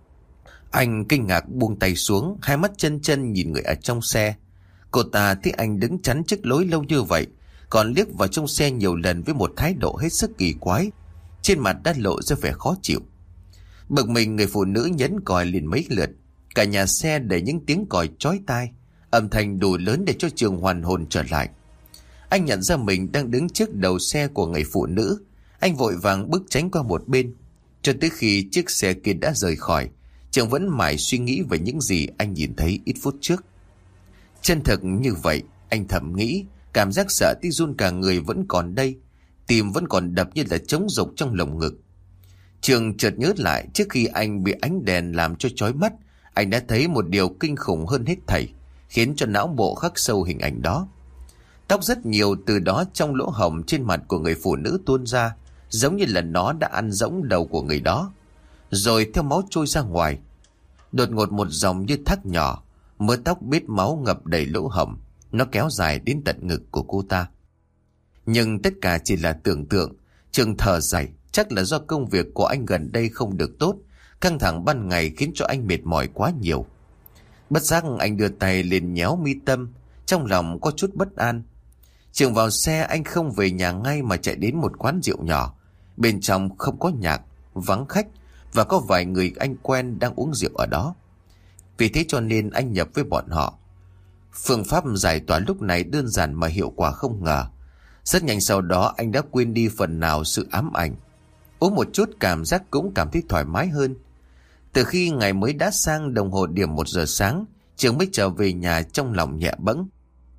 Anh kinh ngạc buông tay xuống, hai mắt chân chân nhìn người ở trong xe. Cô ta thấy anh đứng chắn trước lối lâu như vậy, còn liếc vào trong xe nhiều lần với một thái độ hết sức kỳ quái. Trên mặt đã lộ ra vẻ khó chịu. Bực mình, người phụ nữ nhấn còi liền mấy lượt. Cả nhà xe để những tiếng còi chói tai, âm thanh đủ lớn để cho Trường hoàn hồn trở lại. Anh nhận ra mình đang đứng trước đầu xe của người phụ nữ. Anh vội vàng bước tránh qua một bên. Cho tới khi chiếc xe kia đã rời khỏi, Trường vẫn mãi suy nghĩ về những gì anh nhìn thấy ít phút trước. Chân thực như vậy, anh thầm nghĩ, cảm giác sợ tí run cả người vẫn còn đây. Tim vẫn còn đập như là trống rục trong lồng ngực. Trường chợt nhớ lại, trước khi anh bị ánh đèn làm cho chói mắt, anh đã thấy một điều kinh khủng hơn hết thảy, khiến cho não bộ khắc sâu hình ảnh đó. Tóc rất nhiều từ đó trong lỗ hổng trên mặt của người phụ nữ tuôn ra, giống như là nó đã ăn rỗng đầu của người đó, rồi theo máu trôi ra ngoài. Đột ngột một dòng như thác nhỏ, mớ tóc bết máu ngập đầy lỗ hổng, nó kéo dài đến tận ngực của cô ta. Nhưng tất cả chỉ là tưởng tượng. Trường thở dài, chắc là do công việc của anh gần đây không được tốt, căng thẳng ban ngày khiến cho anh mệt mỏi quá nhiều. Bất giác anh đưa tay lên nhéo mi tâm, trong lòng có chút bất an. Trường vào xe, anh không về nhà ngay mà chạy đến một quán rượu nhỏ. Bên trong không có nhạc, vắng khách, và có vài người anh quen đang uống rượu ở đó. Vì thế cho nên anh nhập với bọn họ. Phương pháp giải tỏa lúc này đơn giản mà hiệu quả không ngờ. Rất nhanh sau đó anh đã quên đi phần nào sự ám ảnh. Uống một chút cảm giác cũng cảm thấy thoải mái hơn. Từ khi ngày mới đã sang đồng hồ điểm 1 giờ sáng, Trường mới trở về nhà trong lòng nhẹ bẫng.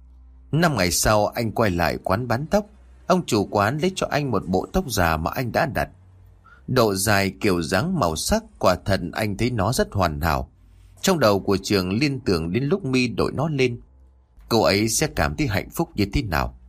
5 ngày sau anh quay lại quán bán tóc. Ông chủ quán lấy cho anh một bộ tóc già mà anh đã đặt. Độ dài, kiểu dáng, màu sắc, quả thật anh thấy nó rất hoàn hảo. Trong đầu của Trường liên tưởng đến lúc Mi đội nó lên. cô ấy sẽ cảm thấy hạnh phúc như thế nào.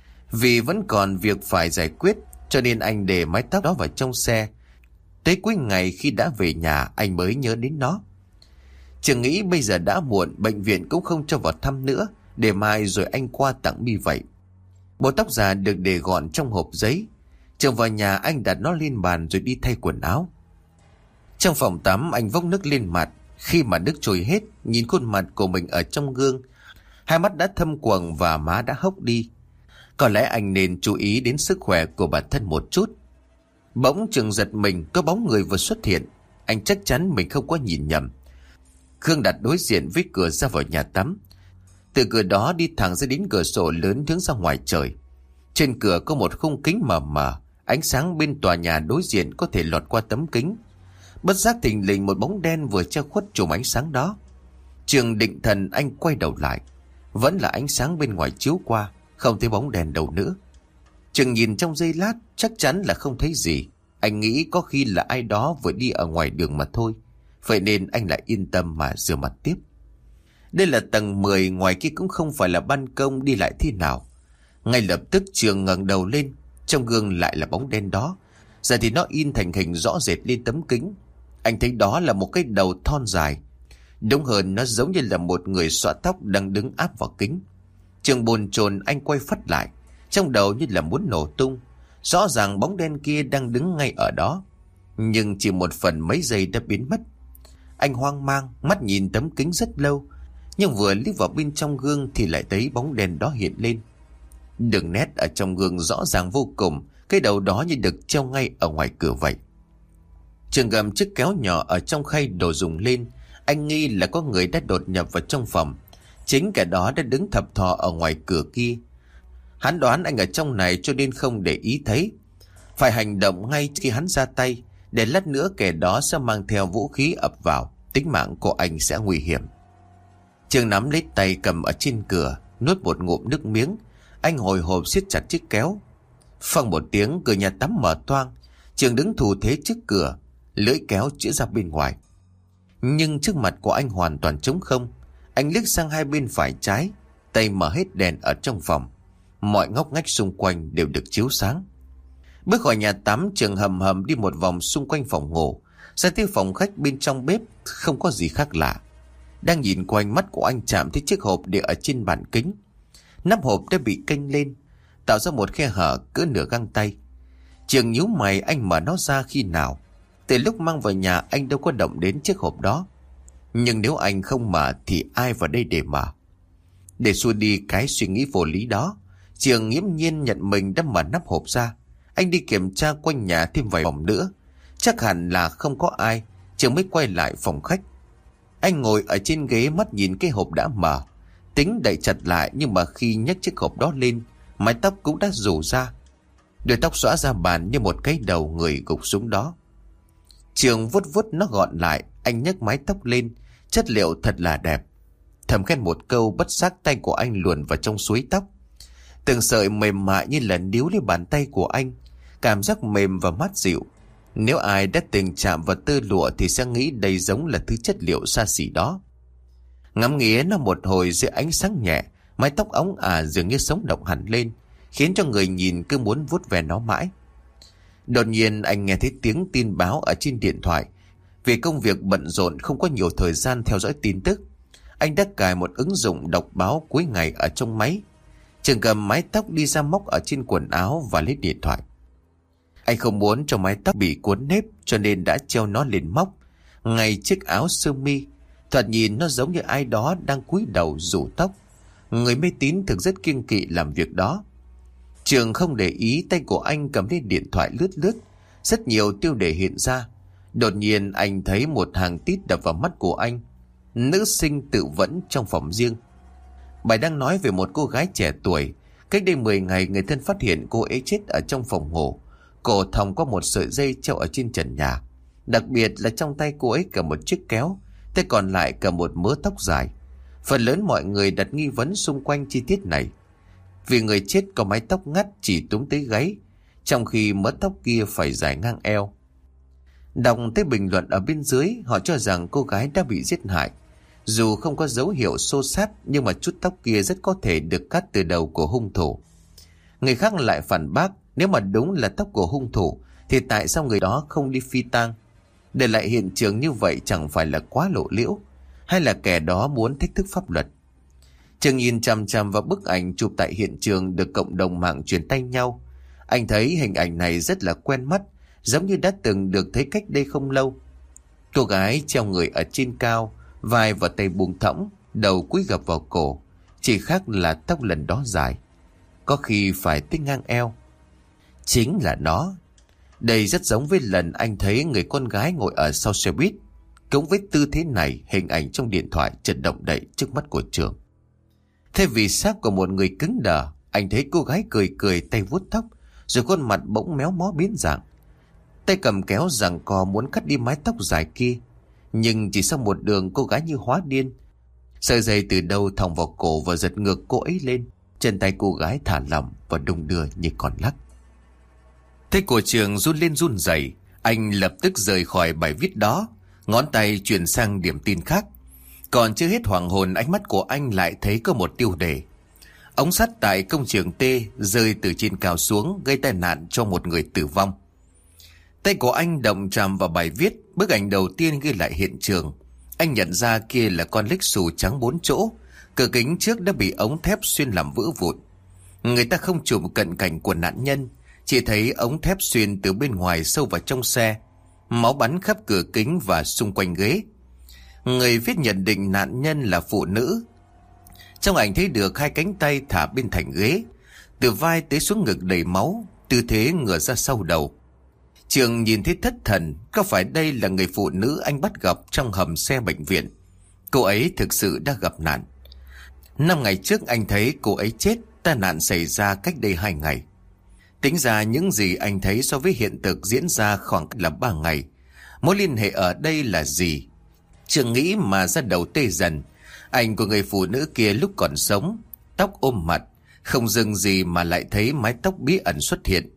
Vì vẫn còn việc phải giải quyết, cho nên anh để mái tóc đó vào trong xe. Tới cuối ngày khi đã về nhà, anh mới nhớ đến nó. Trường nghĩ bây giờ đã muộn, bệnh viện cũng không cho vào thăm nữa, để mai rồi anh qua tặng Mi vậy. Bộ tóc già được để gọn trong hộp giấy. Trường vào nhà, anh đặt nó lên bàn rồi đi thay quần áo. Trong phòng tắm, anh vốc nước lên mặt. Khi mà nước trôi hết, nhìn khuôn mặt của mình ở trong gương, hai mắt đã thâm quầng và má đã hốc đi. Có lẽ anh nên chú ý đến sức khỏe của bản thân một chút. Bỗng Trường giật mình, có bóng người vừa xuất hiện. Anh chắc chắn mình không có nhìn nhầm. Khương đặt đối diện với cửa ra vào nhà tắm. Từ cửa đó đi thẳng ra đến cửa sổ lớn hướng ra ngoài trời. Trên cửa có một khung kính mờ mờ, ánh sáng bên tòa nhà đối diện có thể lọt qua tấm kính. Bất giác thình lình một bóng đen vừa che khuất chùm ánh sáng đó. Trường định thần, anh quay đầu lại. Vẫn là ánh sáng bên ngoài chiếu qua, không thấy bóng đèn đâu nữa. Trường nhìn trong giây lát, chắc chắn là không thấy gì. Anh nghĩ có khi là ai đó vừa đi ở ngoài đường mà thôi. Vậy nên anh lại yên tâm mà rửa mặt tiếp. Đây là tầng 10, ngoài kia cũng không phải là ban công, đi lại thế nào. Ngay lập tức Trường ngẩng đầu lên. Trong gương lại là bóng đen đó. Giờ thì nó in thành hình rõ rệt lên tấm kính. Anh thấy đó là một cái đầu thon dài. Đúng hơn, nó giống như là một người xõa tóc đang đứng áp vào kính. Trường bồn chồn, anh quay phắt lại, trong đầu như là muốn nổ tung. Rõ ràng bóng đen kia đang đứng ngay ở đó, nhưng chỉ một phần mấy giây đã biến mất. Anh hoang mang, mắt nhìn tấm kính rất lâu, nhưng vừa liếc vào bên trong gương thì lại thấy bóng đen đó hiện lên. Đường nét ở trong gương rõ ràng vô cùng, cái đầu đó như được treo ngay ở ngoài cửa vậy. Trường gầm chiếc kéo nhỏ ở trong khay đồ dùng lên. Anh nghi là có người đã đột nhập vào trong phòng. Chính kẻ đó đã đứng thập thò ở ngoài cửa kia. Hắn đoán anh ở trong này cho nên không để ý thấy. Phải hành động ngay khi hắn ra tay, để lát nữa kẻ đó sẽ mang theo vũ khí ập vào, tính mạng của anh sẽ nguy hiểm. Trường nắm lấy tay cầm ở trên cửa, nuốt một ngụm nước miếng. Anh hồi hộp siết chặt chiếc kéo. Phăng một tiếng, cửa nhà tắm mở toang. Trường đứng thủ thế trước cửa, lưỡi kéo chĩa ra bên ngoài. Nhưng trước mặt của anh hoàn toàn trống không. Anh liếc sang hai bên phải trái, tay mở hết đèn ở trong phòng. Mọi ngóc ngách xung quanh đều được chiếu sáng. Bước khỏi nhà tắm, Trường hầm hầm đi một vòng xung quanh phòng ngủ, ra tới phòng khách bên trong bếp. Không có gì khác lạ. Đang nhìn quanh, mắt của anh chạm thấy chiếc hộp để ở trên bàn kính. Nắp hộp đã bị kênh lên, tạo ra một khe hở cỡ nửa găng tay. Trường nhíu mày, anh mở nó ra khi nào? Từ lúc mang vào nhà anh đâu có động đến chiếc hộp đó. Nhưng nếu anh không mở thì ai vào đây để mở? Để xua đi cái suy nghĩ vô lý đó, Trường nghiễm nhiên nhận mình đã mở nắp hộp ra. Anh đi kiểm tra quanh nhà thêm vài vòng nữa, chắc hẳn là không có ai. Trường mới quay lại phòng khách. Anh ngồi ở trên ghế, mắt nhìn cái hộp đã mở, tính đậy chặt lại. Nhưng mà khi nhấc chiếc hộp đó lên, mái tóc cũng đã rủ ra. Đuôi tóc xõa ra bàn như một cái đầu người gục xuống đó. Trường vuốt vuốt nó gọn lại. Anh nhấc mái tóc lên, chất liệu thật là đẹp. Thầm khen một câu, bất giác tay của anh luồn vào trong suối tóc. Từng sợi mềm mại như là níu lấy bàn tay của anh, cảm giác mềm và mát dịu. Nếu ai đã từng chạm vào tơ lụa thì sẽ nghĩ đây giống là thứ chất liệu xa xỉ đó. Ngắm nghía nó một hồi dưới ánh sáng nhẹ, mái tóc óng ả dường như sống động hẳn lên, khiến cho người nhìn cứ muốn vuốt ve nó mãi. Đột nhiên anh nghe thấy tiếng tin báo ở trên điện thoại. Vì công việc bận rộn không có nhiều thời gian theo dõi tin tức, anh đã cài một ứng dụng đọc báo cuối ngày ở trong máy. Trường cầm mái tóc đi ra móc ở trên quần áo và lấy điện thoại. Anh không muốn cho mái tóc bị cuốn nếp, cho nên đã treo nó lên móc ngay chiếc áo sơ mi. Thoạt nhìn nó giống như ai đó đang cúi đầu rủ tóc. Người mê tín thực rất kiêng kỵ làm việc đó. Trường không để ý, tay của anh cầm lên điện thoại lướt lướt, rất nhiều tiêu đề hiện ra. Đột nhiên anh thấy một hàng tít đập vào mắt của anh. Nữ sinh tự vẫn trong phòng riêng. Bài đang nói về một cô gái trẻ tuổi. Cách đây 10 ngày, người thân phát hiện cô ấy chết ở trong phòng ngủ. Cổ thòng có một sợi dây treo ở trên trần nhà. Đặc biệt là trong tay cô ấy cầm một chiếc kéo, tay còn lại cầm một mớ tóc dài. Phần lớn mọi người đặt nghi vấn xung quanh chi tiết này, vì người chết có mái tóc ngắt chỉ túm tới gáy, trong khi mớ tóc kia phải dài ngang eo. Đọc tới bình luận ở bên dưới, họ cho rằng cô gái đã bị giết hại. Dù không có dấu hiệu xô xát, nhưng mà chút tóc kia rất có thể được cắt từ đầu của hung thủ. Người khác lại phản bác, nếu mà đúng là tóc của hung thủ thì tại sao người đó không đi phi tang? Để lại hiện trường như vậy chẳng phải là quá lộ liễu, hay là kẻ đó muốn thách thức pháp luật? Trường nhìn chằm chằm vào bức ảnh chụp tại hiện trường được cộng đồng mạng truyền tay nhau. Anh thấy hình ảnh này rất là quen mắt, giống như đã từng được thấy cách đây không lâu. Cô gái treo người ở trên cao, vai và tay buông thõng, đầu cúi gập vào cổ, chỉ khác là tóc lần đó dài, có khi phải tới ngang eo. Chính là nó. Đây rất giống với lần anh thấy người con gái ngồi ở sau xe buýt. Cũng với tư thế này, hình ảnh trong điện thoại chợt động đậy trước mắt của Trường. Thay vì xác của một người cứng đờ, anh thấy cô gái cười cười, tay vuốt tóc, rồi khuôn mặt bỗng méo mó biến dạng. Tay cầm kéo giằng co muốn cắt đi mái tóc dài kia, nhưng chỉ sau một đường cô gái như hóa điên. Sợi dây từ đâu thòng vào cổ và giật ngược cô ấy lên. Chân tay cô gái thả lỏng và đung đưa như con lắc. Tay của Trường run lên run rẩy, anh lập tức rời khỏi bài viết đó, ngón tay chuyển sang điểm tin khác. Còn chưa hết hoàng hồn, ánh mắt của anh lại thấy có một tiêu đề: ống sắt tại công trường T rơi từ trên cao xuống, gây tai nạn cho một người tử vong. Tay của anh động chạm vào bài viết. Bức ảnh đầu tiên ghi lại hiện trường. Anh nhận ra kia là con Lexus trắng 4 chỗ, cửa kính trước đã bị ống thép xuyên làm vỡ vụn. Người ta không chụp cận cảnh của nạn nhân, chỉ thấy ống thép xuyên từ bên ngoài sâu vào trong xe, máu bắn khắp cửa kính và xung quanh ghế. Người viết nhận định nạn nhân là phụ nữ. Trong ảnh thấy được hai cánh tay thả bên thành ghế, từ vai tới xuống ngực đầy máu, tư thế ngửa ra sau đầu. Trường nhìn thấy thất thần, có phải đây là người phụ nữ anh bắt gặp trong hầm xe bệnh viện? Cô ấy thực sự đã gặp nạn. 5 ngày trước anh thấy cô ấy chết, tai nạn xảy ra cách đây 2 ngày. Tính ra những gì anh thấy so với hiện thực diễn ra khoảng là 3 ngày. Mối liên hệ ở đây là gì? Trường nghĩ mà ra đầu tê dần. Ảnh của người phụ nữ kia lúc còn sống, tóc ôm mặt, không dừng gì mà lại thấy mái tóc bí ẩn xuất hiện.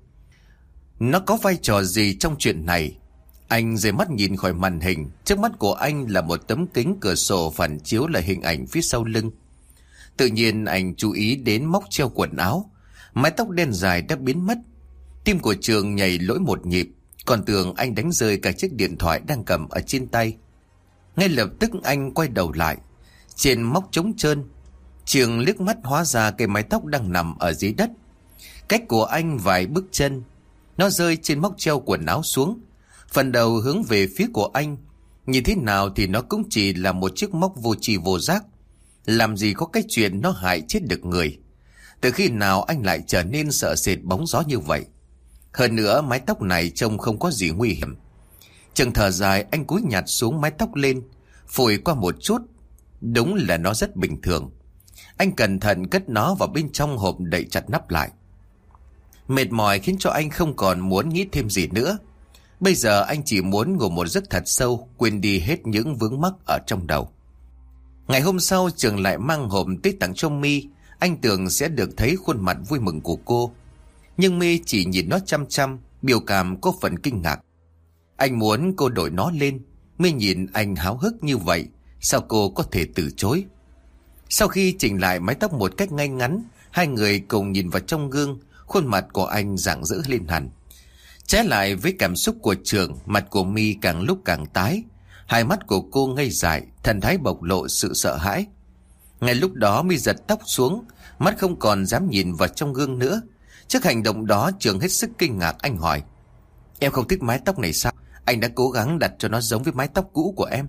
Nó có vai trò gì trong chuyện này? Anh rời mắt nhìn khỏi màn hình. Trước mắt của anh là một tấm kính cửa sổ phản chiếu lại hình ảnh phía sau lưng. Tự nhiên anh chú ý đến móc treo quần áo. Mái tóc đen dài đã biến mất. Tim của Trường nhảy lỗi một nhịp, còn tưởng anh đánh rơi cả chiếc điện thoại đang cầm ở trên tay. Ngay lập tức anh quay đầu lại. Trên móc trống trơn, Trường liếc mắt hóa ra cây mái tóc đang nằm ở dưới đất. Cách của anh vài bước chân, nó rơi trên móc treo quần áo xuống, phần đầu hướng về phía của anh. Nhìn thế nào thì nó cũng chỉ là một chiếc móc vô tri vô giác. Làm gì có cái chuyện nó hại chết được người. Từ khi nào anh lại trở nên sợ sệt bóng gió như vậy? Hơn nữa mái tóc này trông không có gì nguy hiểm. Chừng thở dài, anh cúi nhặt xuống mái tóc lên, phủi qua một chút. Đúng là nó rất bình thường. Anh cẩn thận cất nó vào bên trong hộp đậy chặt nắp lại. Mệt mỏi khiến cho anh không còn muốn nghĩ thêm gì nữa. Bây giờ anh chỉ muốn ngủ một giấc thật sâu, quên đi hết những vướng mắc ở trong đầu. Ngày hôm sau, Trường lại mang hộp tới tặng cho My. Anh tưởng sẽ được thấy khuôn mặt vui mừng của cô, nhưng My chỉ nhìn nó chăm chăm, biểu cảm có phần kinh ngạc. Anh muốn cô đổi nó lên. My nhìn anh háo hức như vậy, sao cô có thể từ chối? Sau khi chỉnh lại mái tóc một cách ngay ngắn, hai người cùng nhìn vào trong gương. Khuôn mặt của anh rạng rỡ lên hẳn. Trái lại với cảm xúc của Trường, mặt của My càng lúc càng tái. Hai mắt của cô ngây dại, thần thái bộc lộ sự sợ hãi. Ngay lúc đó My giật tóc xuống, mắt không còn dám nhìn vào trong gương nữa. Trước hành động đó, Trường hết sức kinh ngạc. Anh hỏi: "Em không thích mái tóc này sao? Anh đã cố gắng đặt cho nó giống với mái tóc cũ của em."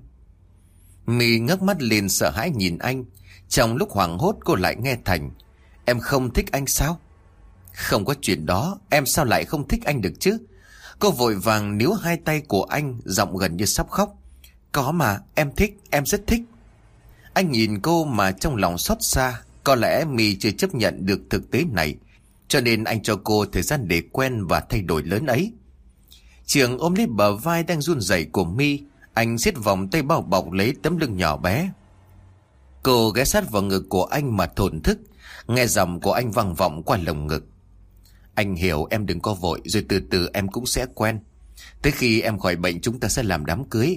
My ngước mắt lên sợ hãi nhìn anh. Trong lúc hoảng hốt cô lại nghe thành: "Em không thích anh sao?" "Không có chuyện đó, em sao lại không thích anh được chứ?" Cô vội vàng níu hai tay của anh, giọng gần như sắp khóc. "Có mà, em thích, em rất thích." Anh nhìn cô mà trong lòng xót xa. Có lẽ My chưa chấp nhận được thực tế này, cho nên anh cho cô thời gian để quen và thay đổi lớn ấy. Trường ôm lấy bờ vai đang run rẩy của My. Anh siết vòng tay bao bọc lấy tấm lưng nhỏ bé. Cô ghé sát vào ngực của anh mà thổn thức, nghe giọng của anh vang vọng qua lồng ngực: "Anh hiểu, em đừng có vội, rồi từ từ em cũng sẽ quen. Tới khi em khỏi bệnh chúng ta sẽ làm đám cưới.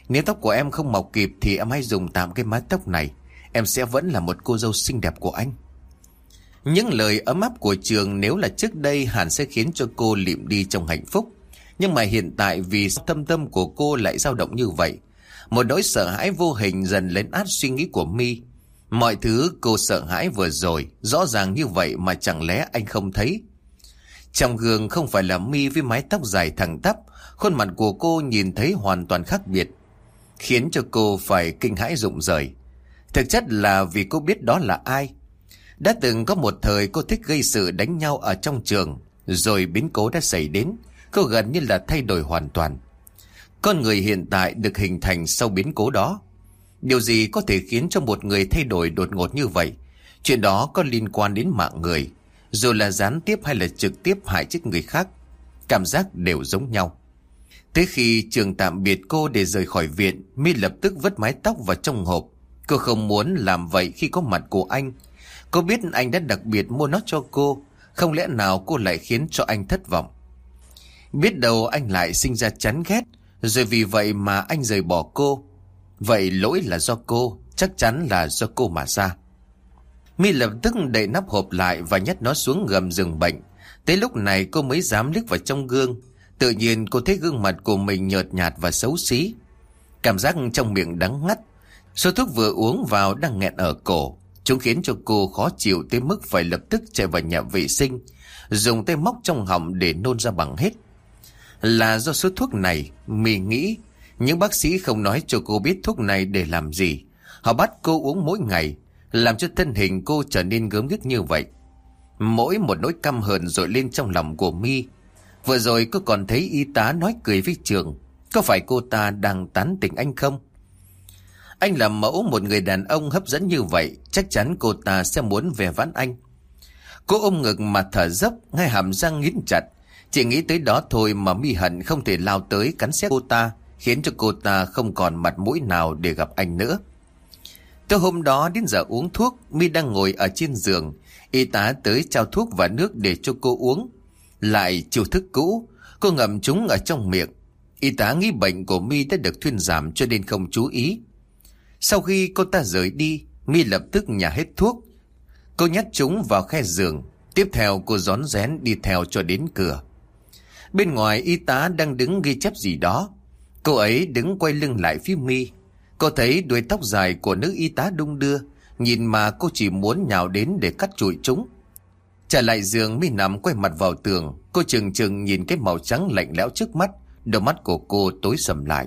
Nếu tóc của em không mọc kịp thì em hãy dùng tạm cái mái tóc này. Em sẽ vẫn là một cô dâu xinh đẹp của anh. Những lời ấm áp của Trường nếu là trước đây hẳn sẽ khiến cho cô lịm đi trong hạnh phúc. Nhưng mà hiện tại vì tâm tâm của cô lại dao động như vậy, một nỗi sợ hãi vô hình dần lấn át suy nghĩ của My. Mọi thứ cô sợ hãi vừa rồi rõ ràng như vậy mà chẳng lẽ anh không thấy? Trong gương không phải là My với mái tóc dài thẳng tắp, khuôn mặt của cô nhìn thấy hoàn toàn khác biệt, khiến cho cô phải kinh hãi rụng rời. Thực chất là vì cô biết đó là ai. Đã từng có một thời cô thích gây sự đánh nhau ở trong trường, rồi biến cố đã xảy đến, cô gần như là thay đổi hoàn toàn. Con người hiện tại được hình thành sau biến cố đó. Điều gì có thể khiến cho một người thay đổi đột ngột như vậy? Chuyện đó có liên quan đến mạng người, dù là gián tiếp hay là trực tiếp hại chết người khác. Cảm giác đều giống nhau. Thế khi Trường tạm biệt cô để rời khỏi viện, My lập tức vứt mái tóc vào trong hộp. Cô không muốn làm vậy khi có mặt của anh. Cô biết anh đã đặc biệt mua nó cho cô, không lẽ nào cô lại khiến cho anh thất vọng? Biết đâu anh lại sinh ra chán ghét, rồi vì vậy mà anh rời bỏ cô. Vậy lỗi là do cô, chắc chắn là do cô mà ra. My lập tức đậy nắp hộp lại và nhét nó xuống gầm giường bệnh. Tới lúc này cô mới dám liếc vào trong gương. Tự nhiên cô thấy gương mặt của mình nhợt nhạt và xấu xí. Cảm giác trong miệng đắng ngắt. Số thuốc vừa uống vào đang nghẹn ở cổ. Chúng khiến cho cô khó chịu tới mức phải lập tức chạy vào nhà vệ sinh, dùng tay móc trong họng để nôn ra bằng hết. Là do số thuốc này, My nghĩ. Những bác sĩ không nói cho cô biết thuốc này để làm gì. Họ bắt cô uống mỗi ngày, làm cho thân hình cô trở nên gớm ghiếc như vậy. Mỗi một nỗi căm hờn dội lên trong lòng của My. Vừa rồi cô còn thấy y tá nói cười với Trường. Có phải cô ta đang tán tỉnh anh không? Anh là mẫu một người đàn ông hấp dẫn như vậy, chắc chắn cô ta sẽ muốn về vãn anh. Cô ôm ngực mà thở dốc, ngay hàm răng nghiến chặt. Chỉ nghĩ tới đó thôi mà My hận không thể lao tới cắn xé cô ta, khiến cho cô ta không còn mặt mũi nào để gặp anh nữa. Tới hôm đó đến giờ uống thuốc, My đang ngồi ở trên giường. Y tá tới trao thuốc và nước để cho cô uống. Lại chiêu thức cũ, cô ngậm chúng ở trong miệng. Y tá nghĩ bệnh của My đã được thuyên giảm cho nên không chú ý. Sau khi cô ta rời đi, My lập tức nhả hết thuốc. Cô nhét chúng vào khe giường. Tiếp theo cô rón rén đi theo cho đến cửa. Bên ngoài y tá đang đứng ghi chép gì đó. Cô ấy đứng quay lưng lại phía My. Cô thấy đuôi tóc dài của nữ y tá đung đưa, nhìn mà cô chỉ muốn nhào đến để cắt chụi chúng. Trở lại giường, My nằm quay mặt vào tường. Cô chừng chừng nhìn cái màu trắng lạnh lẽo trước mắt. Đôi mắt của cô tối sầm lại.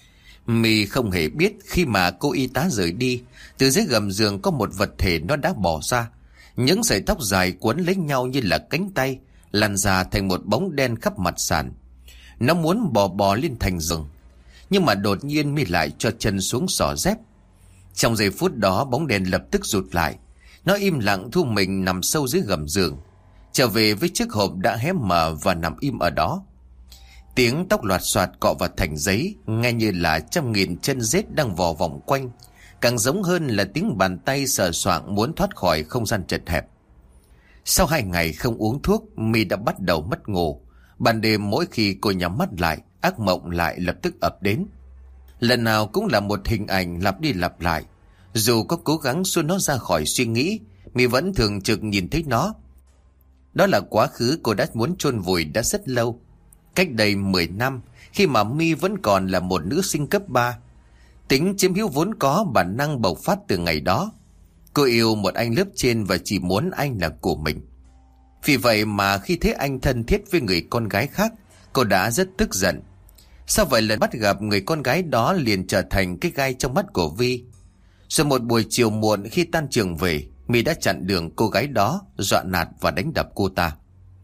My không hề biết khi mà cô y tá rời đi, từ dưới gầm giường có một vật thể nó đã bỏ ra. Những sợi tóc dài quấn lấy nhau như là cánh tay, lăn ra thành một bóng đen khắp mặt sàn. Nó muốn bò lên thành giường, nhưng mà đột nhiên My lại cho chân xuống xỏ dép. Trong giây phút đó bóng đen lập tức rụt lại. Nó im lặng thu mình nằm sâu dưới gầm giường, trở về với chiếc hộp đã hé mở và nằm im ở đó. Tiếng tóc loạt xoạt cọ vào thành giấy, nghe như là trăm nghìn chân rết đang vò vòng quanh, càng giống hơn là tiếng bàn tay sờ soạng muốn thoát khỏi không gian chật hẹp. Sau 2 ngày không uống thuốc, My đã bắt đầu mất ngủ. Ban đêm mỗi khi cô nhắm mắt lại, ác mộng lại lập tức ập đến. Lần nào cũng là một hình ảnh lặp đi lặp lại. Dù có cố gắng xua nó ra khỏi suy nghĩ, My vẫn thường trực nhìn thấy nó. Đó là quá khứ cô đã muốn chôn vùi đã rất lâu. Cách đây 10 năm, khi mà My vẫn còn là một nữ sinh cấp 3. Tính chiếm hữu vốn có bản năng bộc phát từ ngày đó. Cô yêu một anh lớp trên và chỉ muốn anh là của mình. Vì vậy mà khi thấy anh thân thiết với người con gái khác, cô đã rất tức giận. Sau vài lần bắt gặp người con gái đó liền trở thành cái gai trong mắt của Vi. Rồi một buổi chiều muộn khi tan trường về, My đã chặn đường cô gái đó, dọa nạt và đánh đập cô ta.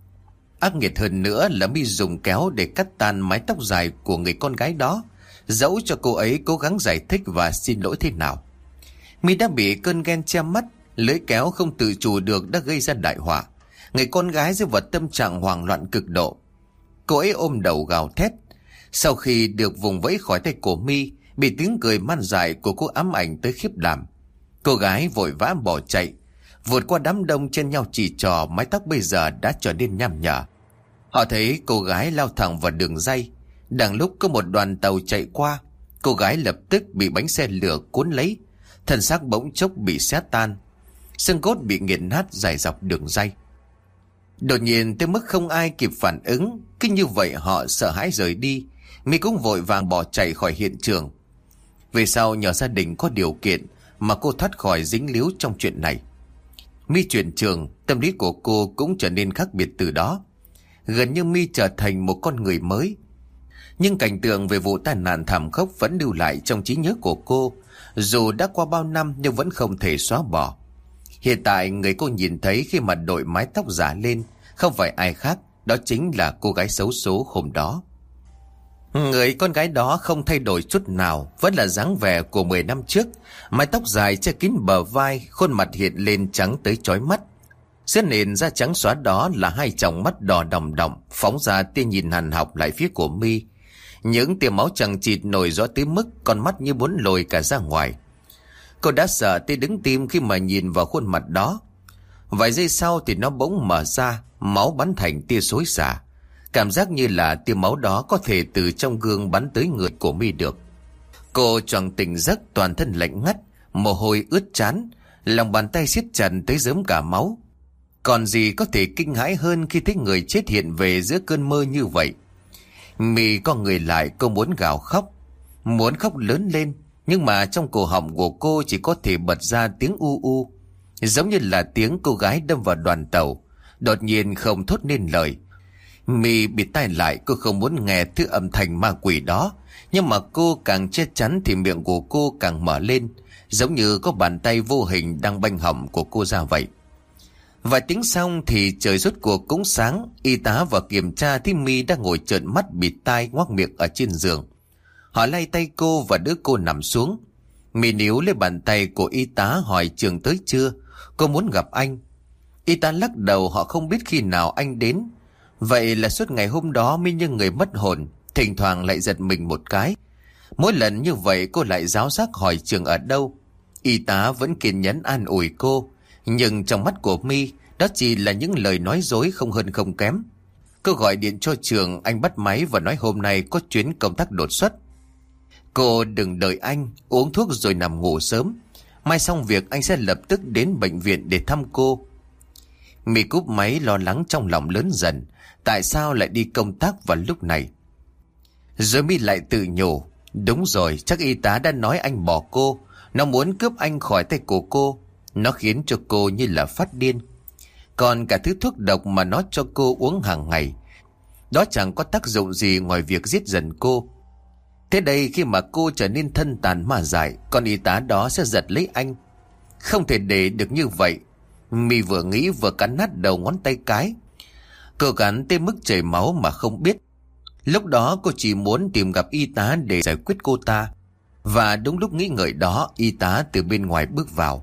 Ác nghiệt hơn nữa là My dùng kéo để cắt tan mái tóc dài của người con gái đó, dẫu cho cô ấy cố gắng giải thích và xin lỗi thế nào. My đã bị cơn ghen che mắt, lưỡi kéo không tự chủ được đã gây ra đại họa. Người con gái rơi vào tâm trạng hoảng loạn cực độ. Cô ấy ôm đầu gào thét. Sau khi được vùng vẫy khỏi tay của My, bị tiếng cười man dại của cô ám ảnh tới khiếp đảm. Cô gái vội vã bỏ chạy, vượt qua đám đông chen nhau chỉ trò, mái tóc bây giờ đã trở nên nham nhở. Họ thấy cô gái lao thẳng vào đường ray. Đằng lúc có một đoàn tàu chạy qua, Cô gái lập tức bị bánh xe lửa cuốn lấy, thân xác bỗng chốc bị xé tan, xương cốt bị nghiền nát dài dọc đường ray. Đột nhiên tới mức không ai kịp phản ứng, cứ như vậy họ sợ hãi rời đi. My cũng vội vàng bỏ chạy khỏi hiện trường. Về sau nhờ gia đình có điều kiện mà cô thoát khỏi dính líu trong chuyện này. My chuyển trường, tâm lý của cô cũng trở nên khác biệt từ đó. Gần như My trở thành một con người mới. Nhưng cảnh tượng về vụ tai nạn thảm khốc vẫn lưu lại trong trí nhớ của cô. Dù đã qua bao năm nhưng vẫn không thể xóa bỏ. Hiện tại người cô nhìn thấy khi mà đội mái tóc giả lên không phải ai khác, đó chính là cô gái xấu số hôm đó. Người con gái đó không thay đổi chút nào, vẫn là dáng vẻ của 10 năm trước. Mái tóc dài che kín bờ vai, khuôn mặt hiện lên trắng tới chói mắt. Dưới nền da trắng xóa đó là hai tròng mắt đỏ đòng đọng phóng ra tia nhìn hằn học lại phía của My. Những tia máu chằng chịt nổi rõ tới mức con mắt như muốn lồi cả ra ngoài. Cô đã sợ tới đứng tim khi mà nhìn vào khuôn mặt đó. Vài giây sau thì nó bỗng mở ra, máu bắn thành tia xối xả. Cảm giác như là tia máu đó có thể từ trong gương bắn tới người của My được. Cô choàng tỉnh giấc, toàn thân lạnh ngắt, mồ hôi ướt trán, lòng bàn tay siết chặt tới rớm cả máu. Còn gì có thể kinh hãi hơn khi thấy người chết hiện về giữa cơn mơ như vậy. My co người lại, cô muốn gào khóc, muốn khóc lớn lên, nhưng mà trong cổ họng của cô chỉ có thể bật ra tiếng u u, giống như là tiếng cô gái đâm vào đoàn tàu, đột nhiên không thốt nên lời. My bịt tai lại, cô không muốn nghe thứ âm thanh ma quỷ đó, nhưng mà cô càng che chắn thì miệng của cô càng mở lên, giống như có bàn tay vô hình đang banh họng của cô ra vậy. Vài tiếng xong thì trời rốt cuộc cũng sáng. Y tá vào kiểm tra thì My đang ngồi trợn mắt bịt tai ngoác miệng ở trên giường. Họ lay tay cô và đỡ cô nằm xuống. My níu lấy bàn tay của y tá hỏi trường tới chưa, cô muốn gặp anh. Y tá lắc đầu, họ không biết khi nào anh đến. Vậy là suốt ngày hôm đó My như người mất hồn, thỉnh thoảng lại giật mình một cái. Mỗi lần như vậy cô lại ráo rác hỏi trường ở đâu. Y tá vẫn kiên nhẫn an ủi cô, nhưng trong mắt của My đó chỉ là những lời nói dối không hơn không kém. Cô gọi điện cho trường, anh bắt máy và nói hôm nay có chuyến công tác đột xuất. Cô đừng đợi anh, uống thuốc rồi nằm ngủ sớm. Mai xong việc anh sẽ lập tức đến bệnh viện để thăm cô. My cúp máy, lo lắng trong lòng lớn dần. Tại sao lại đi công tác vào lúc này? Rồi My lại tự nhủ, đúng rồi, chắc y tá đã nói anh bỏ cô. Nó muốn cướp anh khỏi tay của cô. Nó khiến cho cô như là phát điên. Còn cả thứ thuốc độc mà nó cho cô uống hàng ngày, đó chẳng có tác dụng gì ngoài việc giết dần cô. Thế đây khi mà cô trở nên thân tàn ma dại, con y tá đó sẽ giật lấy anh. Không thể để được như vậy. My vừa nghĩ vừa cắn nát đầu ngón tay cái. Cô cắn tới mức chảy máu mà không biết. Lúc đó cô chỉ muốn tìm gặp y tá để giải quyết cô ta. Và đúng lúc nghĩ ngợi đó, y tá từ bên ngoài bước vào.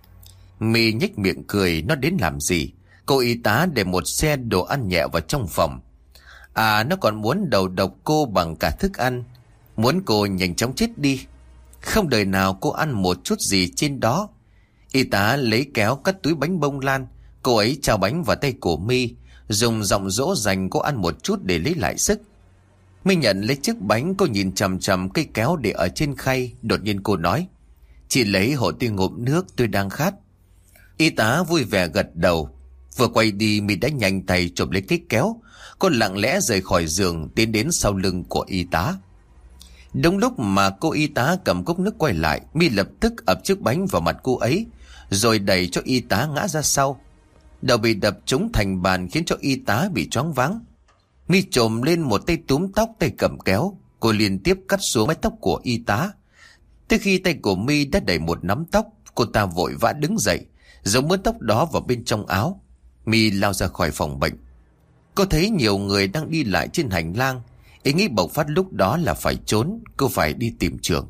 My nhếch miệng cười, nó đến làm gì? Cô y tá để một xe đồ ăn nhẹ vào trong phòng. À, nó còn muốn đầu độc cô bằng cả thức ăn, muốn cô nhanh chóng chết đi. Không đời nào cô ăn một chút gì trên đó. Y tá lấy kéo cắt túi bánh bông lan. Cô ấy trao bánh vào tay của My, dùng giọng dỗ dành cô ăn một chút để lấy lại sức. My nhận lấy chiếc bánh, cô nhìn chằm chằm cây kéo để ở trên khay. Đột nhiên cô nói, chị lấy hộ tôi ngụm nước, tôi đang khát. Y tá vui vẻ gật đầu. Vừa quay đi, My đã nhanh tay chộp lấy cái kéo. Cô lặng lẽ rời khỏi giường, tiến đến sau lưng của y tá. Đúng lúc mà cô y tá cầm cốc nước quay lại, My lập tức ập chiếc bánh vào mặt cô ấy, rồi đẩy cho y tá ngã ra sau. Đầu bị đập trúng thành bàn khiến cho y tá bị choáng váng. My chồm lên, một tay túm tóc, tay cầm kéo. Cô liên tiếp cắt xuống mái tóc của y tá. Tới khi tay của My đã đầy một nắm tóc, cô ta vội vã đứng dậy, giấu mớ tóc đó vào bên trong áo. My lao ra khỏi phòng bệnh. Cô thấy nhiều người đang đi lại trên hành lang. Ý nghĩ bộc phát lúc đó là phải trốn. Cô phải đi tìm trường.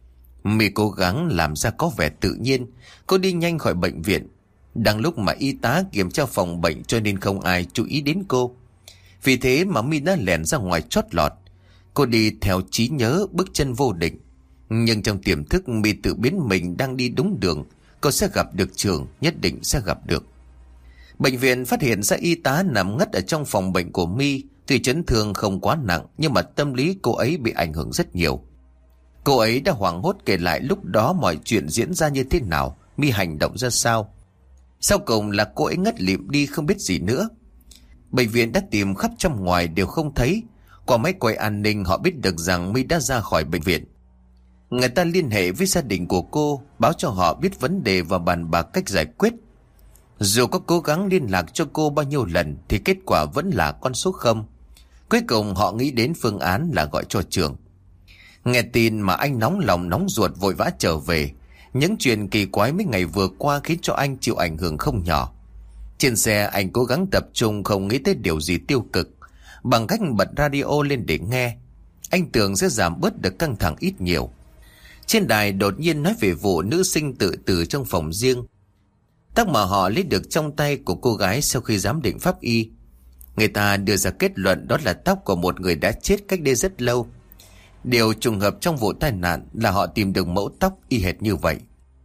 My cố gắng làm ra có vẻ tự nhiên. Cô đi nhanh khỏi bệnh viện. Đang lúc mà y tá kiểm tra phòng bệnh cho nên không ai chú ý đến cô. Vì thế mà My đã lẻn ra ngoài chót lọt. Cô đi theo trí nhớ, bước chân vô định. Nhưng trong tiềm thức My tự biến mình đang đi đúng đường. Cô sẽ gặp được trường, nhất định sẽ gặp được. Bệnh viện phát hiện ra y tá nằm ngất ở trong phòng bệnh của My. Tuy chấn thương không quá nặng, nhưng mà tâm lý cô ấy bị ảnh hưởng rất nhiều. Cô ấy đã hoảng hốt kể lại lúc đó mọi chuyện diễn ra như thế nào, My hành động ra sao. Sau cùng là cô ấy ngất lịm đi không biết gì nữa. Bệnh viện đã tìm khắp trong ngoài đều không thấy. Qua máy quay an ninh họ biết được rằng My đã ra khỏi bệnh viện. Người ta liên hệ với gia đình của cô, báo cho họ biết vấn đề và bàn bạc cách giải quyết. Dù có cố gắng liên lạc cho cô bao nhiêu lần thì kết quả vẫn là con số 0. Cuối cùng họ nghĩ đến phương án là gọi cho Trường. Nghe tin mà anh nóng lòng nóng ruột vội vã trở về. Những chuyện kỳ quái mấy ngày vừa qua khiến cho anh chịu ảnh hưởng không nhỏ. Trên xe anh cố gắng tập trung không nghĩ tới điều gì tiêu cực. Bằng cách bật radio lên để nghe, anh tưởng sẽ giảm bớt được căng thẳng ít nhiều. Trên đài đột nhiên nói về vụ nữ sinh tự tử trong phòng riêng. Tóc mà họ lấy được trong tay của cô gái sau khi giám định pháp y. Người ta đưa ra kết luận đó là tóc của một người đã chết cách đây rất lâu. Điều trùng hợp trong vụ tai nạn là họ tìm được mẫu tóc y hệt như vậy.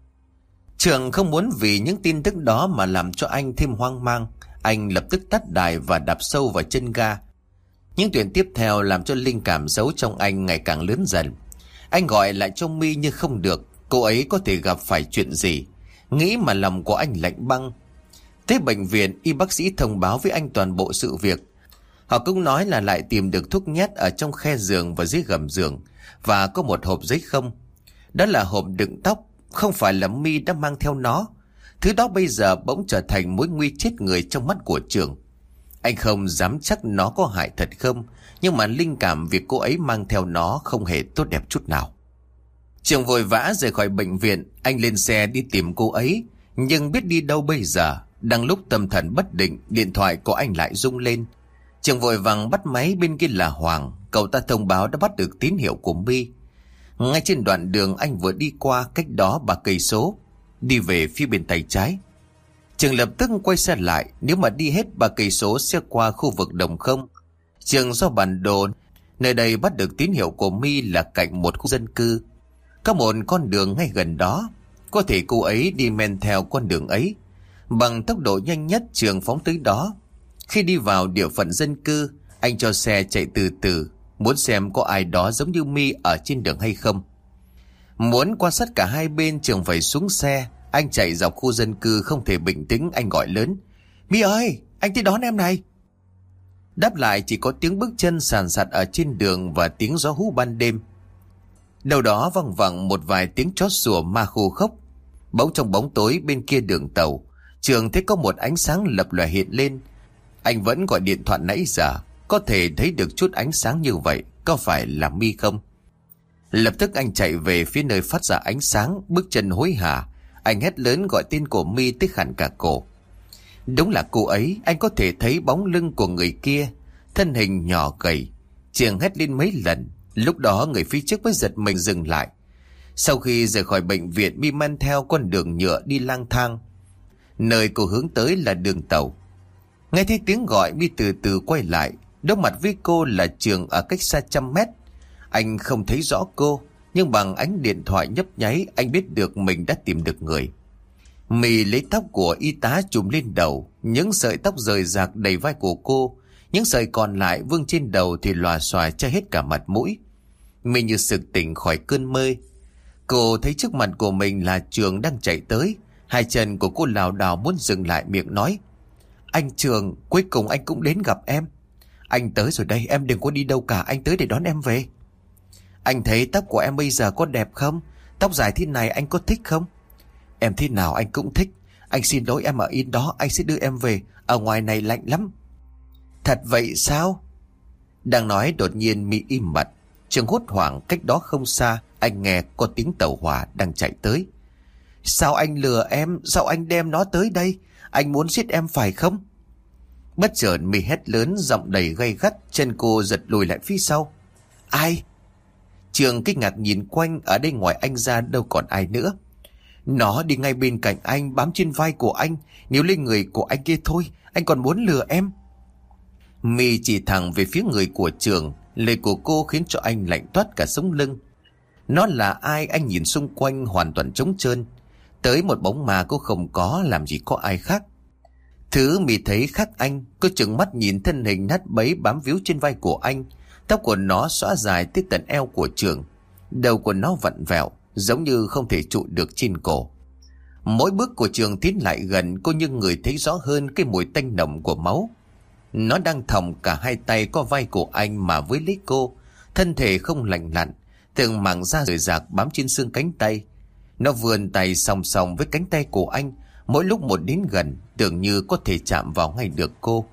Trường không muốn vì những tin tức đó mà làm cho anh thêm hoang mang. Anh lập tức tắt đài và đạp sâu vào chân ga. Những chuyện tiếp theo làm cho linh cảm xấu trong anh ngày càng lớn dần. Anh gọi lại cho My nhưng không được. Cô ấy có thể gặp phải chuyện gì. Nghĩ mà lòng của anh lạnh băng. Tới bệnh viện, y bác sĩ thông báo với anh toàn bộ sự việc. Họ cũng nói là lại tìm được thuốc nhét ở trong khe giường và dưới gầm giường. Và có một hộp giấy không. Đó là hộp đựng tóc. Không phải là My đã mang theo nó. Thứ đó bây giờ bỗng trở thành mối nguy chết người trong mắt của Trường. Anh không dám chắc nó có hại thật không, nhưng mà linh cảm việc cô ấy mang theo nó không hề tốt đẹp chút nào. Trường vội vã rời khỏi bệnh viện. Anh lên xe đi tìm cô ấy, nhưng biết đi đâu bây giờ. Đang lúc tâm thần bất định, điện thoại của anh lại rung lên. Trường vội vàng bắt máy, bên kia là Hoàng. Cậu ta thông báo đã bắt được tín hiệu của My. Ngay trên đoạn đường anh vừa đi qua, cách đó 3 cây số, đi về phía bên tay trái. Trường lập tức quay xe lại. Nếu mà đi hết 3 cây số sẽ qua khu vực đồng không. Trường do bản đồ nơi đây bắt được tín hiệu của My là cạnh một khu dân cư. Có một con đường ngay gần đó. Có thể cô ấy đi men theo con đường ấy. Bằng tốc độ nhanh nhất Trường phóng tới đó. Khi đi vào địa phận dân cư, anh cho xe chạy từ từ, muốn xem có ai đó giống như My ở trên đường hay không. Muốn quan sát cả hai bên, Trường phải xuống xe. Anh chạy dọc khu dân cư không thể bình tĩnh. Anh gọi lớn: My ơi, anh tới đón em này. Đáp lại chỉ có tiếng bước chân sàn sạt ở trên đường và tiếng gió hú ban đêm. Đâu đó văng vẳng một vài tiếng chó sủa ma khô khốc. Bỗng trong bóng tối bên kia đường tàu, Trường thấy có một ánh sáng lập lòe hiện lên. Anh vẫn gọi điện thoại nãy giờ, có thể thấy được chút ánh sáng như vậy. Có phải là My không? Lập tức anh chạy về phía nơi phát ra ánh sáng, bước chân hối hả. Anh hét lớn gọi tên của My tới khản cả cổ. Đúng là cô ấy. Anh có thể thấy bóng lưng của người kia, thân hình nhỏ gầy. Trường hét lên mấy lần. Lúc đó người phía trước mới giật mình dừng lại. Sau khi rời khỏi bệnh viện, My mang theo con đường nhựa đi lang thang. Nơi cô hướng tới là đường tàu. Nghe thấy tiếng gọi, My từ từ quay lại. Đối mặt với cô là Trường ở cách xa 100 mét. Anh không thấy rõ cô, nhưng bằng ánh điện thoại nhấp nháy anh biết được mình đã tìm được người. My lấy tóc của y tá trùm lên đầu. Những sợi tóc rời rạc đầy vai của cô. Những sợi còn lại vương trên đầu thì lòa xòa che hết cả mặt mũi. My như sực tỉnh khỏi cơn mơ. Cô thấy trước mặt của mình là Trường đang chạy tới. Hai chân của cô lảo đảo muốn dừng lại, miệng nói: Anh Trường, cuối cùng anh cũng đến gặp em. Anh tới rồi đây, em đừng có đi đâu cả, anh tới để đón em về. Anh thấy tóc của em bây giờ có đẹp không? Tóc dài thế này anh có thích không? Em thế nào anh cũng thích. Anh xin lỗi, em ở yên đó, anh sẽ đưa em về. Ở ngoài này lạnh lắm. Thật vậy sao? Đang nói đột nhiên My im bặt. Trường hốt hoảng, cách đó không xa anh nghe có tiếng tàu hỏa đang chạy tới. Sao anh lừa em? Sao anh đem nó tới đây? Anh muốn giết em phải không? Bất chợt My hét lớn, giọng đầy gay gắt. Chân cô giật lùi lại phía sau. Ai? Trường kinh ngạc nhìn quanh. Ở đây ngoài anh ra đâu còn ai nữa. Nó đi ngay bên cạnh anh, bám trên vai của anh, níu lên người của anh kia thôi. Anh còn muốn lừa em? My chỉ thẳng về phía người của Trường. Lời của cô khiến cho anh lạnh toát cả sống lưng. Nó là ai? Anh nhìn xung quanh hoàn toàn trống trơn. Tới một bóng ma cũng không có, làm gì có ai khác. Thứ My thấy khác anh. Cô trừng mắt nhìn thân hình nát bấy bám víu trên vai của anh. Tóc của nó xõa dài tới tận eo của Trường. Đầu của nó vặn vẹo, giống như không thể trụ được trên cổ. Mỗi bước của Trường tiến lại gần, cô như người thấy rõ hơn cái mùi tanh nồng của máu. Nó đang thòng cả hai tay qua vai của anh mà với lấy cô. Thân thể không lành lặn, từng mảng da rời rạc bám trên xương cánh tay. Nó vươn tay song song với cánh tay của anh, mỗi lúc một đến gần, tưởng như có thể chạm vào ngay được cô.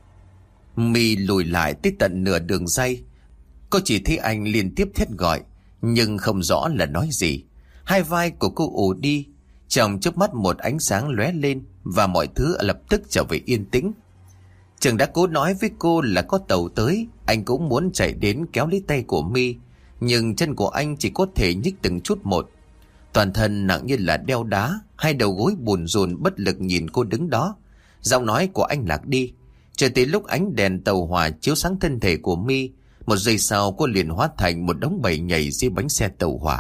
My lùi lại tới tận nửa đường ray. Cô chỉ thấy anh liên tiếp thét gọi, nhưng không rõ là nói gì. Hai vai của cô ù đi, trong chớp mắt một ánh sáng lóe lên và mọi thứ lập tức trở về yên tĩnh. Trường đã cố nói với cô là có tàu tới, anh cũng muốn chạy đến kéo lấy tay của My, nhưng chân của anh chỉ có thể nhích từng chút một. Toàn thân nặng như là đeo đá, hai đầu gối bùn rùn bất lực nhìn cô đứng đó. Giọng nói của anh lạc đi, cho tới lúc ánh đèn tàu hỏa chiếu sáng thân thể của My. Một giây sau cô liền hóa thành một đống bầy nhảy dưới bánh xe tàu hỏa.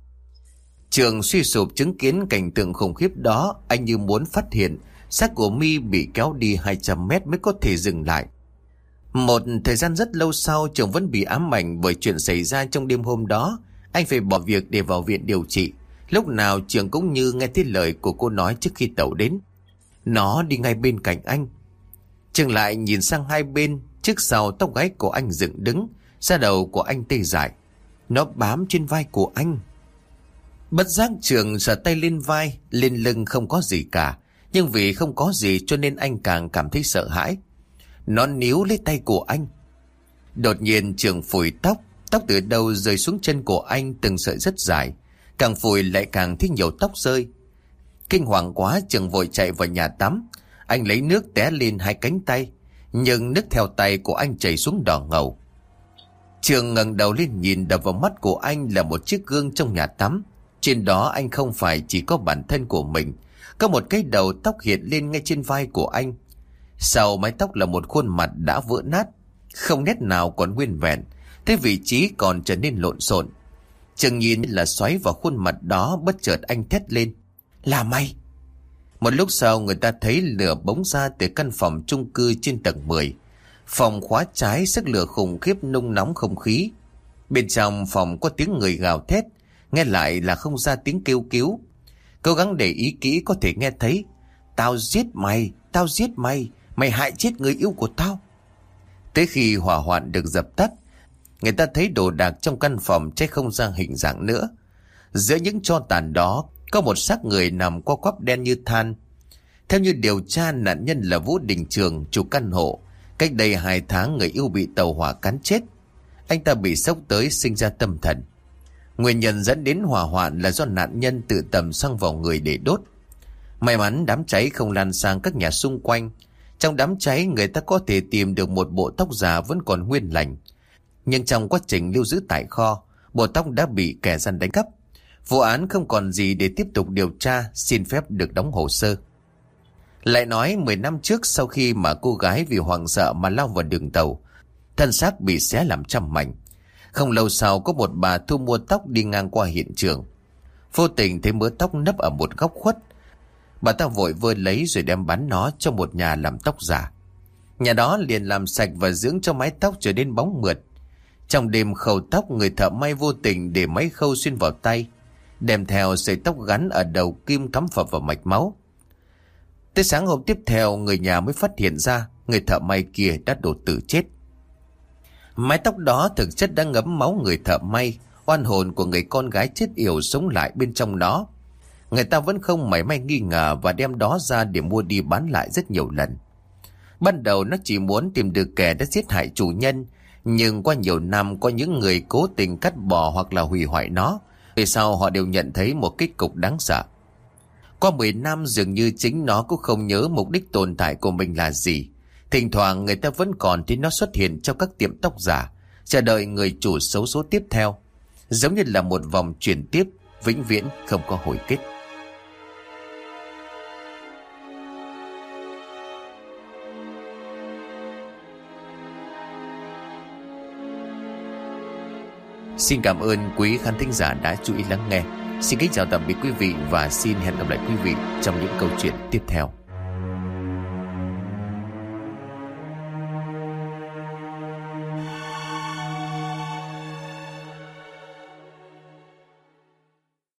Trường suy sụp chứng kiến cảnh tượng khủng khiếp đó, anh như muốn phát hiện xác của My bị kéo đi 200 mét mới có thể dừng lại. Một thời gian rất lâu sau, Trường vẫn bị ám ảnh bởi chuyện xảy ra trong đêm hôm đó. Anh phải bỏ việc để vào viện điều trị. Lúc nào Trường cũng như nghe thấy lời của cô nói trước khi tàu đến. Nó đi ngay bên cạnh anh. Trường lại nhìn sang hai bên, trước sau tóc gáy của anh dựng đứng, da đầu của anh tê dại. Nó bám trên vai của anh. Bất giác Trường sờ tay lên vai, lên lưng không có gì cả, nhưng vì không có gì cho nên anh càng cảm thấy sợ hãi. Nó níu lấy tay của anh. Đột nhiên Trường phủi tóc từ đầu rơi xuống chân của anh từng sợi rất dài. Càng phủi lại càng thấy nhiều tóc rơi. Kinh hoàng quá, Trường vội chạy vào nhà tắm. Anh lấy nước té lên hai cánh tay, nhưng nước theo tay của anh chảy xuống đỏ ngầu. Trường ngẩng đầu lên nhìn, đập vào mắt của anh là một chiếc gương trong nhà tắm. Trên đó anh không phải chỉ có bản thân của mình, có một cái đầu tóc hiện lên ngay trên vai của anh. Sau mái tóc là một khuôn mặt đã vỡ nát, không nét nào còn nguyên vẹn, thế vị trí còn trở nên lộn xộn. Trường nhìn là xoáy vào khuôn mặt đó, bất chợt anh thét lên: "Là mày!" Một lúc sau người ta thấy lửa bỗng ra từ căn phòng chung cư trên tầng 10. Phòng khóa trái, sức lửa khủng khiếp nung nóng không khí. Bên trong phòng có tiếng người gào thét, nghe lại là không ra tiếng kêu cứu. Cố gắng để ý kỹ có thể nghe thấy: "Tao giết mày, tao giết mày, mày hại chết người yêu của tao." Tới khi hỏa hoạn được dập tắt, người ta thấy đồ đạc trong căn phòng cháy không ra hình dạng nữa. Giữa những tro tàn đó có một xác người nằm co quắp đen như than. Theo như điều tra, nạn nhân là Vũ Đình Trường, chủ căn hộ. Cách đây 2 tháng người yêu bị tàu hỏa cán chết. Anh ta bị sốc tới sinh ra tâm thần. Nguyên nhân dẫn đến hỏa hoạn là do nạn nhân tự tầm xăng vào người để đốt. May mắn đám cháy không lan sang các nhà xung quanh. Trong đám cháy người ta có thể tìm được một bộ tóc già vẫn còn nguyên lành. Nhưng trong quá trình lưu giữ tại kho, bộ tóc đã bị kẻ gian đánh cắp. Vụ án không còn gì để tiếp tục điều tra, xin phép được đóng hồ sơ. Lại nói 10 năm trước, sau khi mà cô gái vì hoảng sợ mà lao vào đường tàu, thân xác bị xé làm trăm mảnh. Không lâu sau có một bà thu mua tóc đi ngang qua hiện trường, vô tình thấy mớ tóc nấp ở một góc khuất. Bà ta vội vơ lấy rồi đem bán nó cho một nhà làm tóc giả. Nhà đó liền làm sạch và dưỡng cho mái tóc trở nên bóng mượt. Trong đêm khâu tóc, người thợ may vô tình để máy khâu xuyên vào tay, đem theo sợi tóc gắn ở đầu kim cắm phập vào mạch máu. Tới sáng hôm tiếp theo, người nhà mới phát hiện ra người thợ may kia đã đột tử chết. Mái tóc đó thực chất đã ngấm máu người thợ may, oan hồn của người con gái chết yểu sống lại bên trong nó. Người ta vẫn không mảy may nghi ngờ và đem đó ra để mua đi bán lại rất nhiều lần. Ban đầu nó chỉ muốn tìm được kẻ đã giết hại chủ nhân, nhưng qua nhiều năm có những người cố tình cắt bỏ hoặc là hủy hoại nó. Về sau họ đều nhận thấy một kết cục đáng sợ. Qua 10 năm dường như chính nó cũng không nhớ mục đích tồn tại của mình là gì. Thỉnh thoảng người ta vẫn còn thấy nó xuất hiện trong các tiệm tóc giả, chờ đợi người chủ xấu số tiếp theo. Giống như là một vòng chuyển tiếp, vĩnh viễn không có hồi kết. Xin cảm ơn quý khán thính giả đã chú ý lắng nghe. Xin kính chào tạm biệt quý vị và xin hẹn gặp lại quý vị trong những câu chuyện tiếp theo.